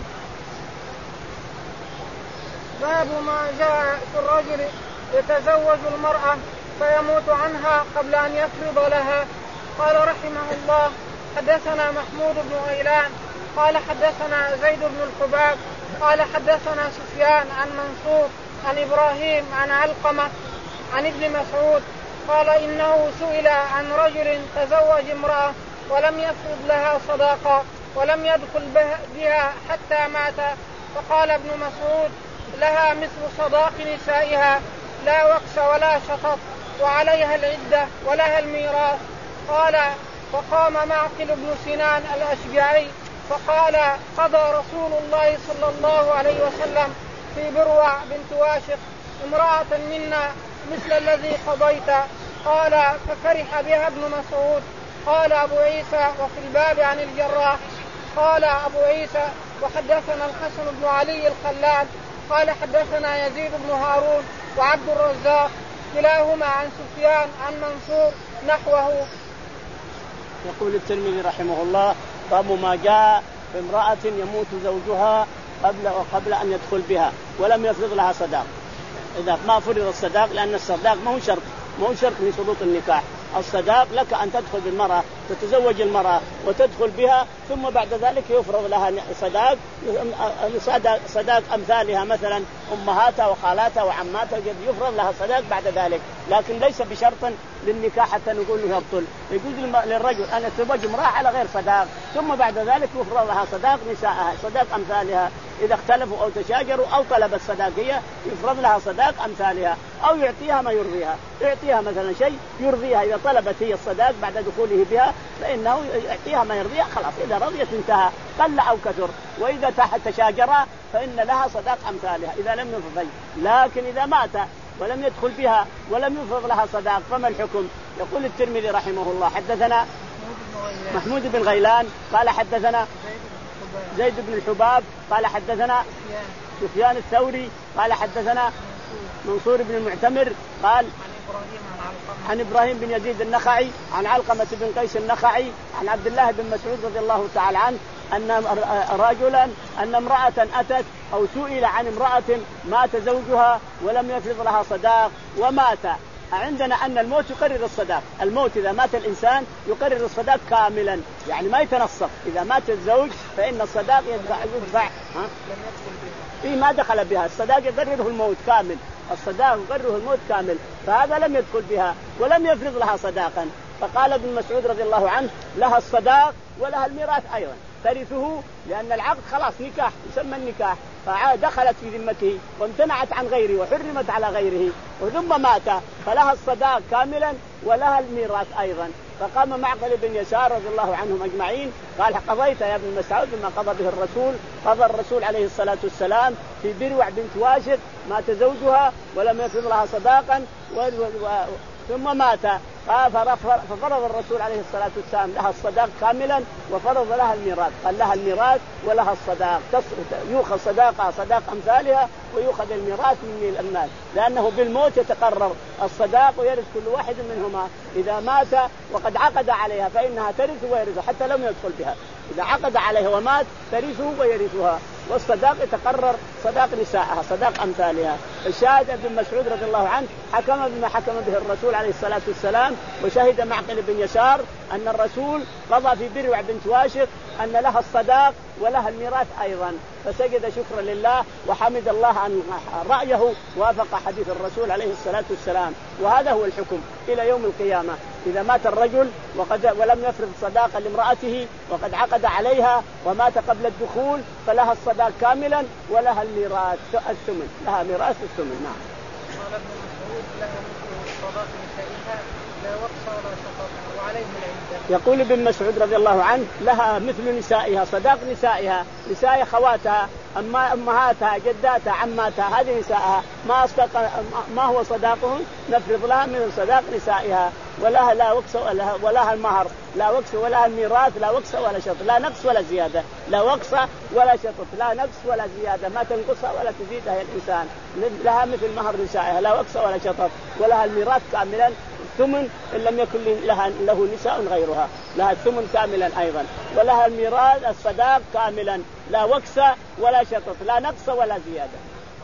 باب ما جاء في الرجل يتزوج المرأة فيموت عنها قبل أن يفرض لها. قال رحمه الله حدثنا محمود بن غيلان قال حدثنا زيد بن الحباب قال حدثنا سفيان عن منصور عن إبراهيم عن علقمة عن ابن مسعود قال إنه سئل عن رجل تزوج امرأة ولم يفرض لها صداقة ولم يدخل بها حتى مات، فقال ابن مسعود لها مثل صداق نسائها لا وكس ولا شطط وعليها العدة ولها الميراث. قال فقام معقل بن سنان الأشجعي فقال قضى رسول الله صلى الله عليه وسلم في بروع بنت واشق امرأة منا مثل الذي قضيت. قال ففرح بها ابن مسعود. قال أبو عيسى وفي الباب عن الجراح. قال أبو عيسى وحدثنا الحسن بن علي الخلال قال حدثنا يزيد بن هارون وعبد الرزاق كلاهما عن سفيان عن منصور نحوه. يقول الترمذي رحمه الله باب ما جاء في امرأة يموت زوجها قبل وقبل أن يدخل بها ولم يفرض لها صداق. إذا ما فرض الصداق، لأن الصداق ما هو شرط ما هو شرط من شروط النكاح، الصداق لك أن تدخل بالمرأة تتزوج المرأة وتدخل بها ثم بعد ذلك يفرض لها صداق صداق أمثالها مثلا أمهاتها وخالاتها وعماتها يفرض لها صداق بعد ذلك، لكن ليس بشرط للنكاح حتى نقول له يبطل. يجوز للرجل أن يتزوج امرأة على غير صداق ثم بعد ذلك يفرض لها صداق نسائها صداق أمثالها، إذا اختلفوا أو تشاجروا أو طلبت صداقية يفرض لها صداق أمثالها، أو يعطيها ما يرضيها، يعطيها مثلا شيء يرضيها إذا طلبت هي الصداق بعد دخوله بها فإنه يعطيها ما يرضيها خلاص، إذا رضيت انتهى قل أو كثر، وإذا تشاجرا فإن لها صداق أمثالها إذا لم يفرض. لكن إذا مات ولم يدخل بها ولم يفرض لها صداق فما الحكم؟ يقول الترمذي رحمه الله حدثنا محمود بن غيلان قال حدثنا زيد بن الحباب قال حدثنا سفيان الثوري قال حدثنا منصور بن المعتمر قال عن إبراهيم بن يزيد النخعي عن علقمة بن قيس النخعي عن عبد الله بن مسعود رضي الله تعالى عنه أن رجلا أن امرأة أتت أو سئل عن امرأة مات زوجها ولم يفرض لها صداق ومات. عندنا أن الموت يقرر الصداق، الموت إذا مات الإنسان يقرر الصداق كاملا، يعني ما يتنصف. إذا مات الزوج فإن الصداق يدفع, يدفع. ها؟ إيه ما دخل بها، الصداق يقرره الموت كامل، الصداق يقرره الموت كامل، فهذا لم يدخل بها ولم يفرض لها صداقا. فقال ابن مسعود رضي الله عنه لها الصداق ولها الميراث أيضا، ترثه لأن العقد خلاص نكاح يسمى النكاح، فدخلت في ذمته وامتنعت عن غيره وحرمت على غيره وثم مات، فلها الصداق كاملا ولها الميراث أيضا. فقام معقل بن يسار رضي الله عنهم أجمعين قال قضيت يا ابن مسعود بما قضى به الرسول. قضى الرسول عليه الصلاة والسلام في بروع بنت واشق مات زوجها ولم يفرض لها صداقا و... و... ثم مات، ففرض الرسول عليه الصلاة والسلام لها الصداق كاملا وفرض لها الميراث. قال لها الميراث ولها الصداق، يؤخذ صداقها صداق أمثالها ويؤخذ الميراث من المال، لأنه بالموت يتقرر الصداق ويرث كل واحد منهما. إذا مات وقد عقد عليها فإنها ترث ويرث حتى لم يدخل بها، إذا عقد عليها ومات ترثه ويرثها. والصداق يتقرر صداق نسائها صداق أمثالها. الشاهد ابن مسعود رضي الله عنه حكم بما حكم به الرسول عليه الصلاة والسلام، وشهد معقل بن يسار أن الرسول قضى في بروع بنت واشق أن لها الصداق ولها الميراث أيضا، فسجد شكرا لله وحمد الله عن رأيه وافق حديث الرسول عليه الصلاة والسلام. وهذا هو الحكم إلى يوم القيامة. إذا مات الرجل وقد ولم يفرض صداقا لامرأته وقد عقد عليها ومات قبل الدخول فلها الصداق كاملا ولها الميراث الثمن، لها ميراث الثمن. نعم. قال ابن مسعود لها مثل صداق نسائها لا وقص ولا شطط وعليه العدة. يقول ابن مسعود رضي الله عنه لها مثل نسائها صداق نسائها، نساء خواتها أما أمهاتها جداتها عماتها هذه نسائها ما أصدق ما هو صداقهم نفرض لها من صداق نسائها، ولها لا وقص ولها, ولها المهر لا وقص ولها الميراث لا وقص ولا شطط، لا نقص ولا زيادة، لا وقص ولا شطط، لا نقص ولا زيادة، ما تنقصها ولا تزيدها الإنسان. لها مثل مهر نسائها لا وقص ولا شطط، ولها الميراث كاملا الثمن إن لم يكن لها له نساء غيرها، لها الثمن كاملا أيضا، ولها الميراث الصداق كاملا لا وقص ولا شطط، لا نقص ولا زيادة.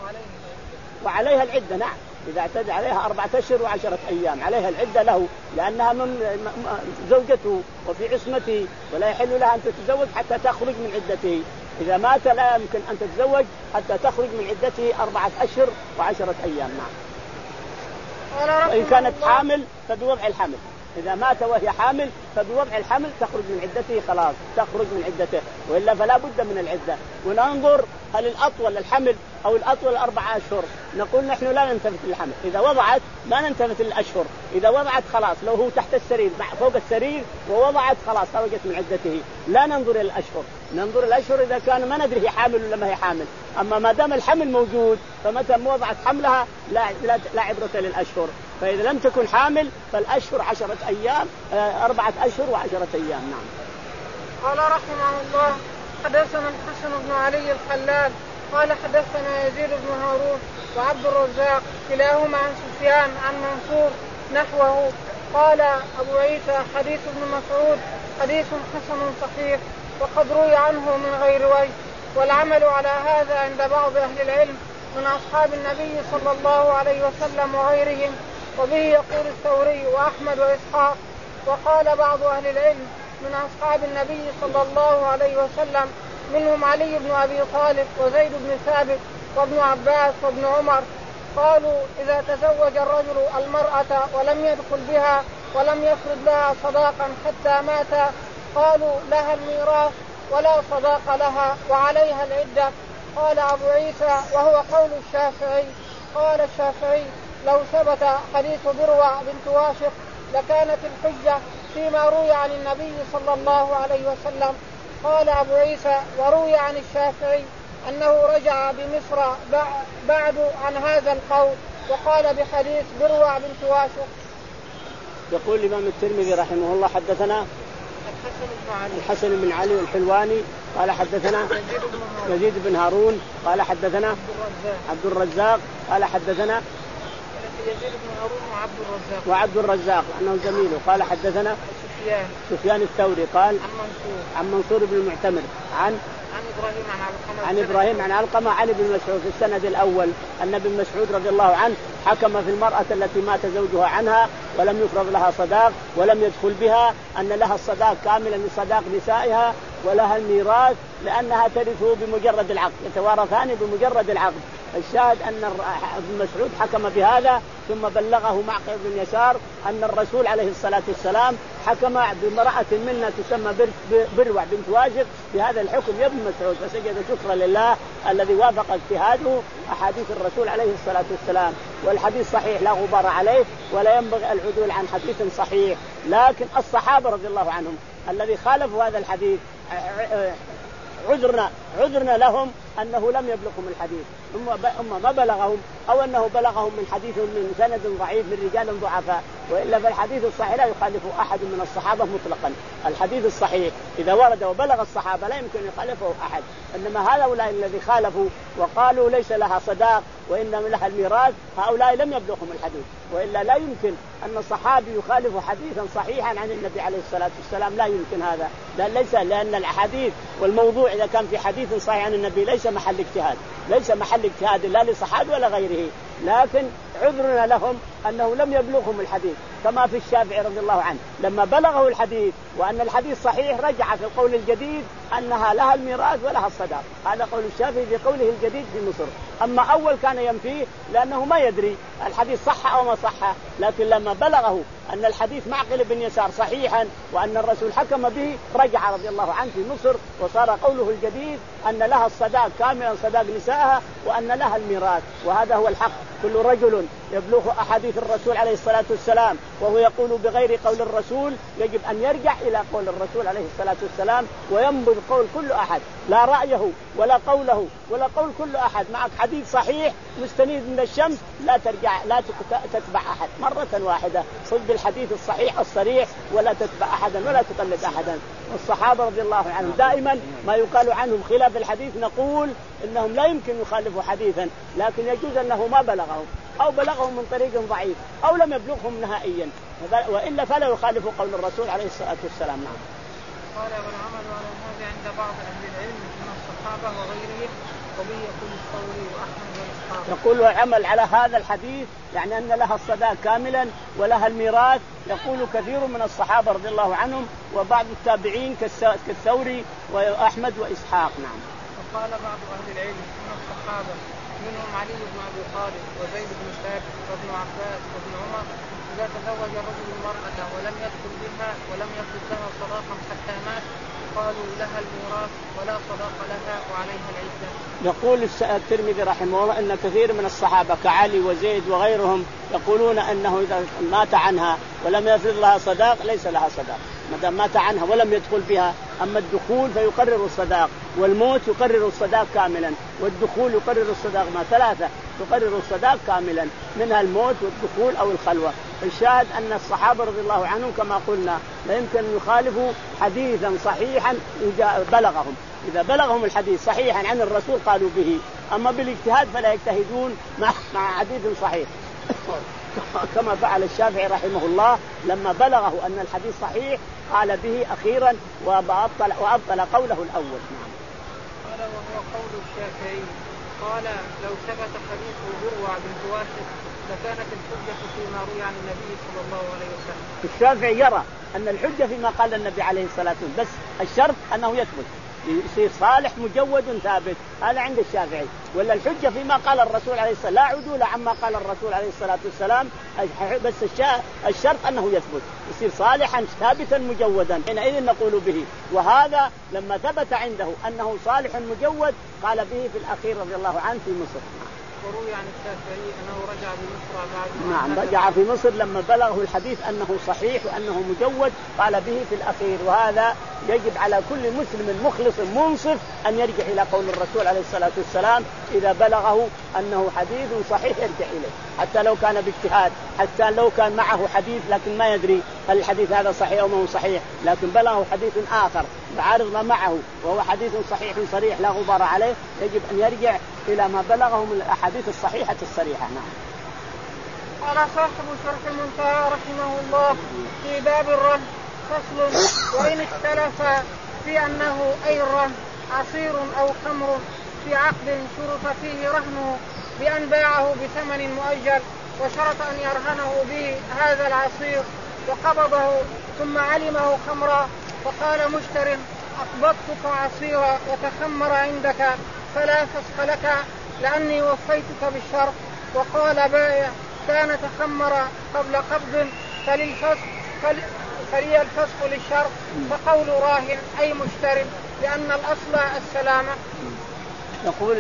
وعليها العدة. نعم إذا اعتدى عليها أربعة أشهر وعشرة أيام عليها العدة له، لأنها من زوجته وفي عصمته ولا يحل لها أن تتزوج حتى تخرج من عدته. إذا مات لا يمكن أن تتزوج حتى تخرج من عدته أربعة أشهر وعشرة أيام. نعم. وإن كانت حامل فبوضع الحمل، إذا مات وهي حامل فبوضع الحمل تخرج من عدته خلاص تخرج من عدته، وإلا فلا بد من العدة. وننظر هل الأطول الحمل أو الأطول أربعة أشهر. نقول نحن لا نلتفت للحمل، إذا وضعت ما نلتفت للأشهر، إذا وضعت خلاص لو هو تحت السرير فوق السرير ووضعت خلاص خرجت من عدته، لا ننظر إلى الأشهر، ننظر الأشهر إذا كان ما ندري هي حامل ولا ما هي حامل. أما ما دام الحمل موجود فمتى وضعت حملها لا, لا, لا عبرة للأشهر. فإذا لم تكن حامل فالأشهر عشرة أيام أربعة أشهر وعشرة أيام. نعم. قال رحمه الله حدثنا الحسن بن علي الخلال قال حدثنا يزيد بن هارون وعبد الرزاق كلاهما عن سفيان عن منصور نحوه. قال أبو عيسى حديث ابن مسعود حديث حسن صحيح وقد روي عنه من غير وجه، والعمل على هذا عند بعض أهل العلم من أصحاب النبي صلى الله عليه وسلم وغيرهم، وبه يقول الثوري وأحمد وإسحاق. وقال بعض أهل العلم من أصحاب النبي صلى الله عليه وسلم منهم علي بن أبي طالب وزيد بن ثابت وابن عباس وابن عمر، قالوا إذا تزوج الرجل المرأة ولم يدخل بها ولم يفرض لها صداقا حتى مات قالوا لها الميراث ولا صداق لها وعليها العدة. قال أبو عيسى وهو قول الشافعي. قال الشافعي لو ثبت حديث بروع بنت واشق لكانت الحجة فيما روي عن النبي صلى الله عليه وسلم. قال أبو عيسى وروي عن الشافعي أنه رجع بمصر بعد عن هذا القول وقال بحديث بروع بنت واشق. يقول الإمام الترمذي رحمه الله حدثنا الحسن بن علي الحلواني قال حدثنا يزيد بن هارون قال حدثنا عبد الرزاق قال حدثنا يزيد بن هارون وعبد الرزاق وعبد الرزاق أنه زميله قال حدثنا سفيان سفيان الثوري قال عن منصور عن منصور بن المعتمر عن عن ابراهيم عن علقمه عن ابراهيم عن علقمه عن ابن مسعود في السند الاول ان ابن مسعود رضي الله عنه حكم في المراه التي مات زوجها عنها ولم يفرض لها صداق ولم يدخل بها ان لها الصداق كاملا لصداق نسائها ولها الميراث لانها ترثه بمجرد العقد، يتوارثان بمجرد العقد. الشاهد ان ابن مسعود حكم بهذا ثم بلغه معقل بن يسار ان الرسول عليه الصلاه والسلام حكم بامراه منا تسمى بروع بنت واجب بهذا الحكم يا ابن مسعود، فسجد شكرا لله الذي وافق اجتهاده احاديث الرسول عليه الصلاه والسلام. والحديث صحيح لا غبار عليه ولا ينبغي العدول عن حديث صحيح. لكن الصحابه رضي الله عنهم الذي خالفوا هذا الحديث عذرنا عذرنا لهم أنه لم يبلغهم الحديث، هم ما بلغهم أو أنه بلغهم من حديث من سند ضعيف من رجال ضعفاء، وإلا فالحديث الصحيح لا يخالف أحد من الصحابة مطلقا. الحديث الصحيح إذا ورد وبلغ الصحابة لا يمكن يخالفه أحد. إنما هؤلاء الذي خالفوا وقالوا ليس لها صداق وإنما لها الميراث هؤلاء لم يبلغهم الحديث، وإلا لا يمكن أن الصحابي يخالف حديثا صحيحا عن النبي عليه الصلاة والسلام، لا يمكن هذا، لا ليس لأن الأحاديث والموضوع إذا كان في حديث صحيح عن النبي ليس محل اجتهاد، ليس محل اجتهاد لا لصحابي ولا غيره. لكن عذرنا لهم أنه لم يبلغهم الحديث، كما في الشافعي رضي الله عنه لما بلغه الحديث وأن الحديث صحيح رجع في القول الجديد أنها لها الميراث ولها الصداق. هذا قول الشافعي في قوله الجديد في مصر. أما أول كان ينفيه لأنه ما يدري الحديث صح أو ما صح، لكن لما بلغه أن الحديث معقل بن يسار صحيحا وأن الرسول حكم به رجع رضي الله عنه في مصر، وصار قوله الجديد أن لها الصداق كاملا صداق نسائها وأن لها الميراث. وهذا هو الحق. كل رجل يبلغ أحاديث الرسول عليه الصلاة والسلام وهو يقول بغير قول الرسول يجب أن يرجع إلى قول الرسول عليه الصلاة والسلام وينبذ قول كل أحد، لا رأيه ولا قوله ولا قول كل أحد. معك حديث صحيح مستنير من الشمس لا ترجع لا تتبع أحد مرة واحدة، خذ بالحديث الصحيح الصريح ولا تتبع أحدا ولا تقلد أحدا. والصحابة رضي الله عنهم دائما ما يقال عنهم خلاف الحديث نقول إنهم لا يمكن يخالفوا حديثا، لكن يجوز أنه ما بلغهم أو بلغهم من طريق ضعيف أو لم يبلغهم نهائيا، وإلا فلا يخالفوا قول الرسول عليه الصلاة والسلام. نعم. قال ابن عمر وعلى هذا عند بعض أهل العلم من الصحابة وغيرهم وبه يقول الثوري وأحمد وإسحاق. يقول عمل على هذا الحديث يعني أن لها الصداق كاملا ولها الميراث، يقول كثير من الصحابة رضي الله عنهم وبعض التابعين كالثوري وأحمد وإسحاق. نعم. وقال بعض أهل العلم من الصحابة منهم علي بن أبي طالب وزيد بن ثابت وابن عباس وابن عمر إذا تزوج الرجل المرأة ولم يدخل بها ولم يفرض لها صداقا حتى مات قالوا لها الميراث ولا صداق لها وعليها العدة. يقول الترمذي رحمه الله أن كثير من الصحابة كعلي وزيد وغيرهم يقولون أنه إذا مات عنها ولم يفرض لها صداق ليس لها صداق ما دام مات عنها ولم يدخل بها. أما الدخول فيقرر الصداق، والموت يقرر الصداق كاملا، والدخول يقرر الصداق ما ثلاثة تقرر الصداق كاملا منها الموت والدخول أو الخلوة. الشاهد أن الصحابة رضي الله عنهم كما قلنا لا يمكن أن يخالفوا حديثا صحيحا بلغهم. إذا بلغهم الحديث صحيحا عن الرسول قالوا به، أما بالاجتهاد فلا يجتهدون مع مع حديث صحيح كما فعل الشافعي رحمه الله لما بلغه أن الحديث صحيح قال به أخيرا وأبطل, وأبطل قوله الأول. نعم. قال وهو قول الشافعي قال لو ثبت حديث بروع بنت واسع لكانت الحجة فيما روي عن النبي صلى الله عليه وسلم. الشافعي يرى أن الحجة فيما قال النبي عليه الصلاة والسلام، بس الشرط أنه يثبت يصير صالح مجود ثابت، هذا عند الشافعي. ولا الحجة فيما قال الرسول عليه الصلاة والسلام لا عدول عما قال الرسول عليه الصلاة والسلام، بس الشرط أنه يثبت يصير صالحا ثابتا مجودا حينئذ نقول به. وهذا لما ثبت عنده أنه صالح مجود قال به في الأخير رضي الله عنه في مصر. وروي عن الشافعي أنه رجع بمصر بعد. نعم رجع في مصر لما بلغه الحديث أنه صحيح وأنه مجود قال به في الأخير. وهذا يجب على كل مسلم مخلص منصف أن يرجع إلى قول الرسول عليه الصلاة والسلام إذا بلغه أنه حديث صحيح يرجع إليه، حتى لو كان باجتهاد، حتى لو كان معه حديث لكن ما يدري هل الحديث هذا صحيح أو ما هو صحيح، لكن بلغه حديث آخر عارض معه وهو حديث صحيح صريح لا غبار عليه، يجب أن يرجع إلى ما بلغه من الأحاديث الصحيحة الصريحة. نعم. قال صاحب شرح المنتهى رحمه الله في باب الرد فصل. وإن اختلف في أنه أي الرهن عصير أو خمر في عقد شرط فيه رهنه بأن باعه بثمن مؤجل وشرط أن يرهنه به هذا العصير وقبضه ثم علمه خمرا فقال مشتر أقبضتك عصيرا وتخمر عندك فلا فسخ لك لأني وفيتك بالشرط. وقال بائع كان تخمر قبل قبض فللفسخ فلي الفسخ للشرط. فقول راهن أي مشتر لأن الأصل السلامة. يقول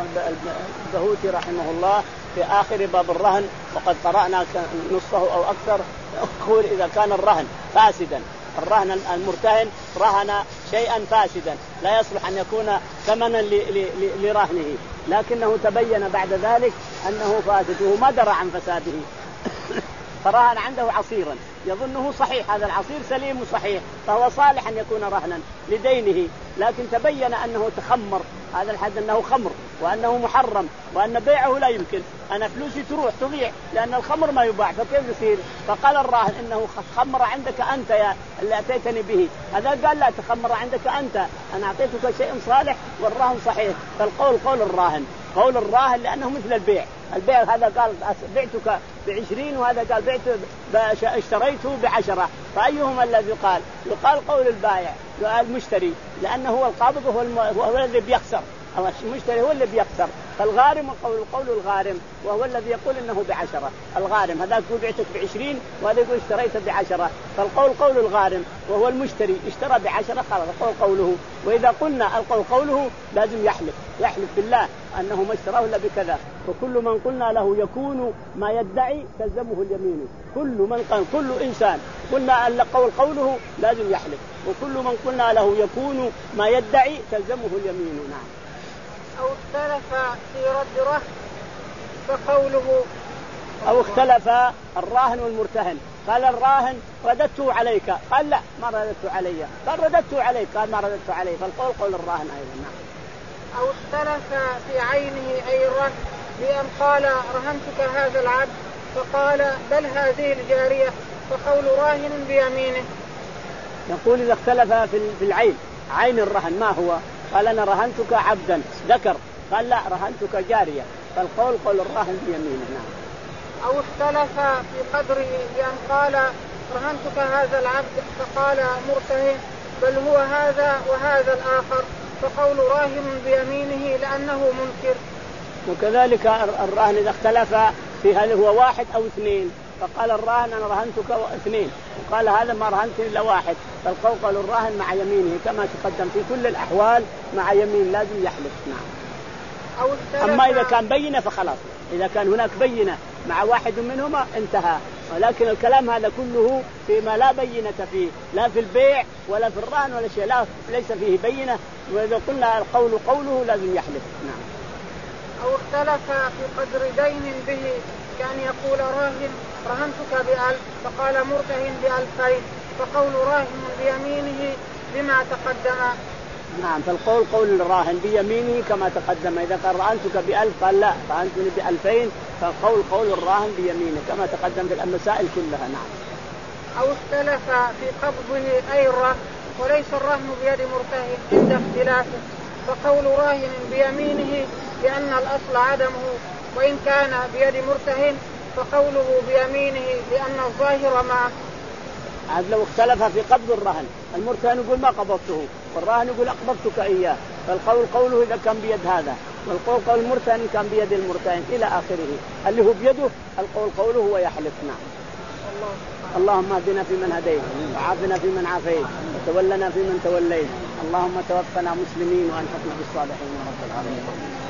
البهوتي رحمه الله في آخر باب الرهن وقد قرأنا نصفه أو أكثر، يقول إذا كان الرهن فاسدا، الرهن المرتهن رهن شيئا فاسدا لا يصلح أن يكون ثمنا لرهنه، لكنه تبين بعد ذلك أنه فاسد وهو ما درى عن فساده فرهن عنده عصيرا يظنه صحيح، هذا العصير سليم وصحيح فهو صالح أن يكون رهنا لدينه، لكن تبين أنه تخمر، هذا الحد أنه خمر وأنه محرم وأن بيعه لا يمكن، أنا فلوسي تروح تضيع لأن الخمر ما يباع فكيف يصير؟ فقال الراهن إنه خمر عندك أنت يا اللي أتيتني به، هذا قال لا تخمر عندك أنت، أنا أعطيتك شيء صالح والرهن صحيح. فالقول قول الراهن، قول الراهن لأنه مثل البيع، البيع هذا قال بعتك بعشرين وهذا قال بعت اشتريته بعشرة، فأيهما الذي قال؟ يقال قول البائع المشتري لأنه هو القابض وهو هو الذي بيخسر، المشتري هو اللي بيخسر، فالغارم قول قول الغارم وهو الذي يقول إنه بعشرة، الغارم هذا يقول بعتك بعشرين وهذا يقول اشتريت بعشرة، فالقول قول الغارم وهو المشتري اشترى بعشرة خلاص قول قوله. وإذا قلنا القول قوله لازم يحلف يحلف بالله أنه ما اشتراه إلا بكذا، وكل من قلنا له يكون ما يدعي تلزمه اليمين، كل من قال كل إنسان قلنا أن قول قوله لازم يحلف، وكل من قلنا له يكون ما يدعي تلزمه اليمين. نعم. أو اختلف في رد رهن فقوله أو اختلف الراهن والمرتهن، قال الراهن رددته عليك، قال لا ما رددته علي، قال رددته عليك، قال ما رددته علي، فالقول قول الراهن أيضا. نعم. أو اختلف في عينه أي الرهن بأن قال رهنتك هذا العبد فقال بل هذه الجارية فقول راهن بيمينه. يقول إذا اختلف في العين، عين الرهن ما هو؟ قال أنا رهنتك عبدا ذكر، قال لا رهنتك جارية، فالقول قول الراهن بيمينه. نعم. أو اختلف في قدره بأن قال رهنتك هذا العبد فقال مرتهن بل هو هذا وهذا الآخر فقول راهن بيمينه لأنه منكر. وكذلك الراهن إذا اختلف في هل هو واحد أو اثنين، فقال الراهن أنا رهنتك اثنين وقال هذا ما رهنت إلا واحد، فالقول قول الراهن مع يمينه كما تقدم في كل الأحوال مع يمين لازم يحلف. نعم. أما إذا كان بينة فخلاص، إذا كان هناك بينة مع واحد منهما انتهى، ولكن الكلام هذا كله فيما لا بينة فيه، لا في البيع ولا في الرهن ولا شيء، لا ليس فيه بينة، وإذا قلنا القول قوله لازم يحلف. نعم. أو اختلف في قدر دين به كان يقول راهن رهنتك بألف فقال مرتهن بألفين فقول راهن بيمينه بما تقدم. نعم. فالقول قول الراهن بيمينه كما تقدم، إذا قال رهنتك بألف قال لا رهنتني بألفين فالقول قول الراهن بيمينه كما تقدم في المسائل كلها. نعم. أو اختلف في قبضه أي الرهن وليس الرهن بيد مرتهن عند اختلافه فقول راهن بيمينه لأن الأصل عدمه، وإن كان بيد مرتهن فقوله بيمينه لأن الظاهر معه. عاد لو اختلف في قبض الرهن، المرتهن يقول ما قبضته والراهن يقول أقبضتك إياه، فالقول قوله إذا كان بيد هذا، والقول قول المرتهن كان بيد المرتهن إلى آخره، اللي هو بيده القول قوله ويحلف. نعم. اللهم اهدنا فيمن هديت وعافنا فيمن عافيت وتولنا فيمن توليت، اللهم توفنا مسلمين وألحقنا بالصالحين يا رب العالمين.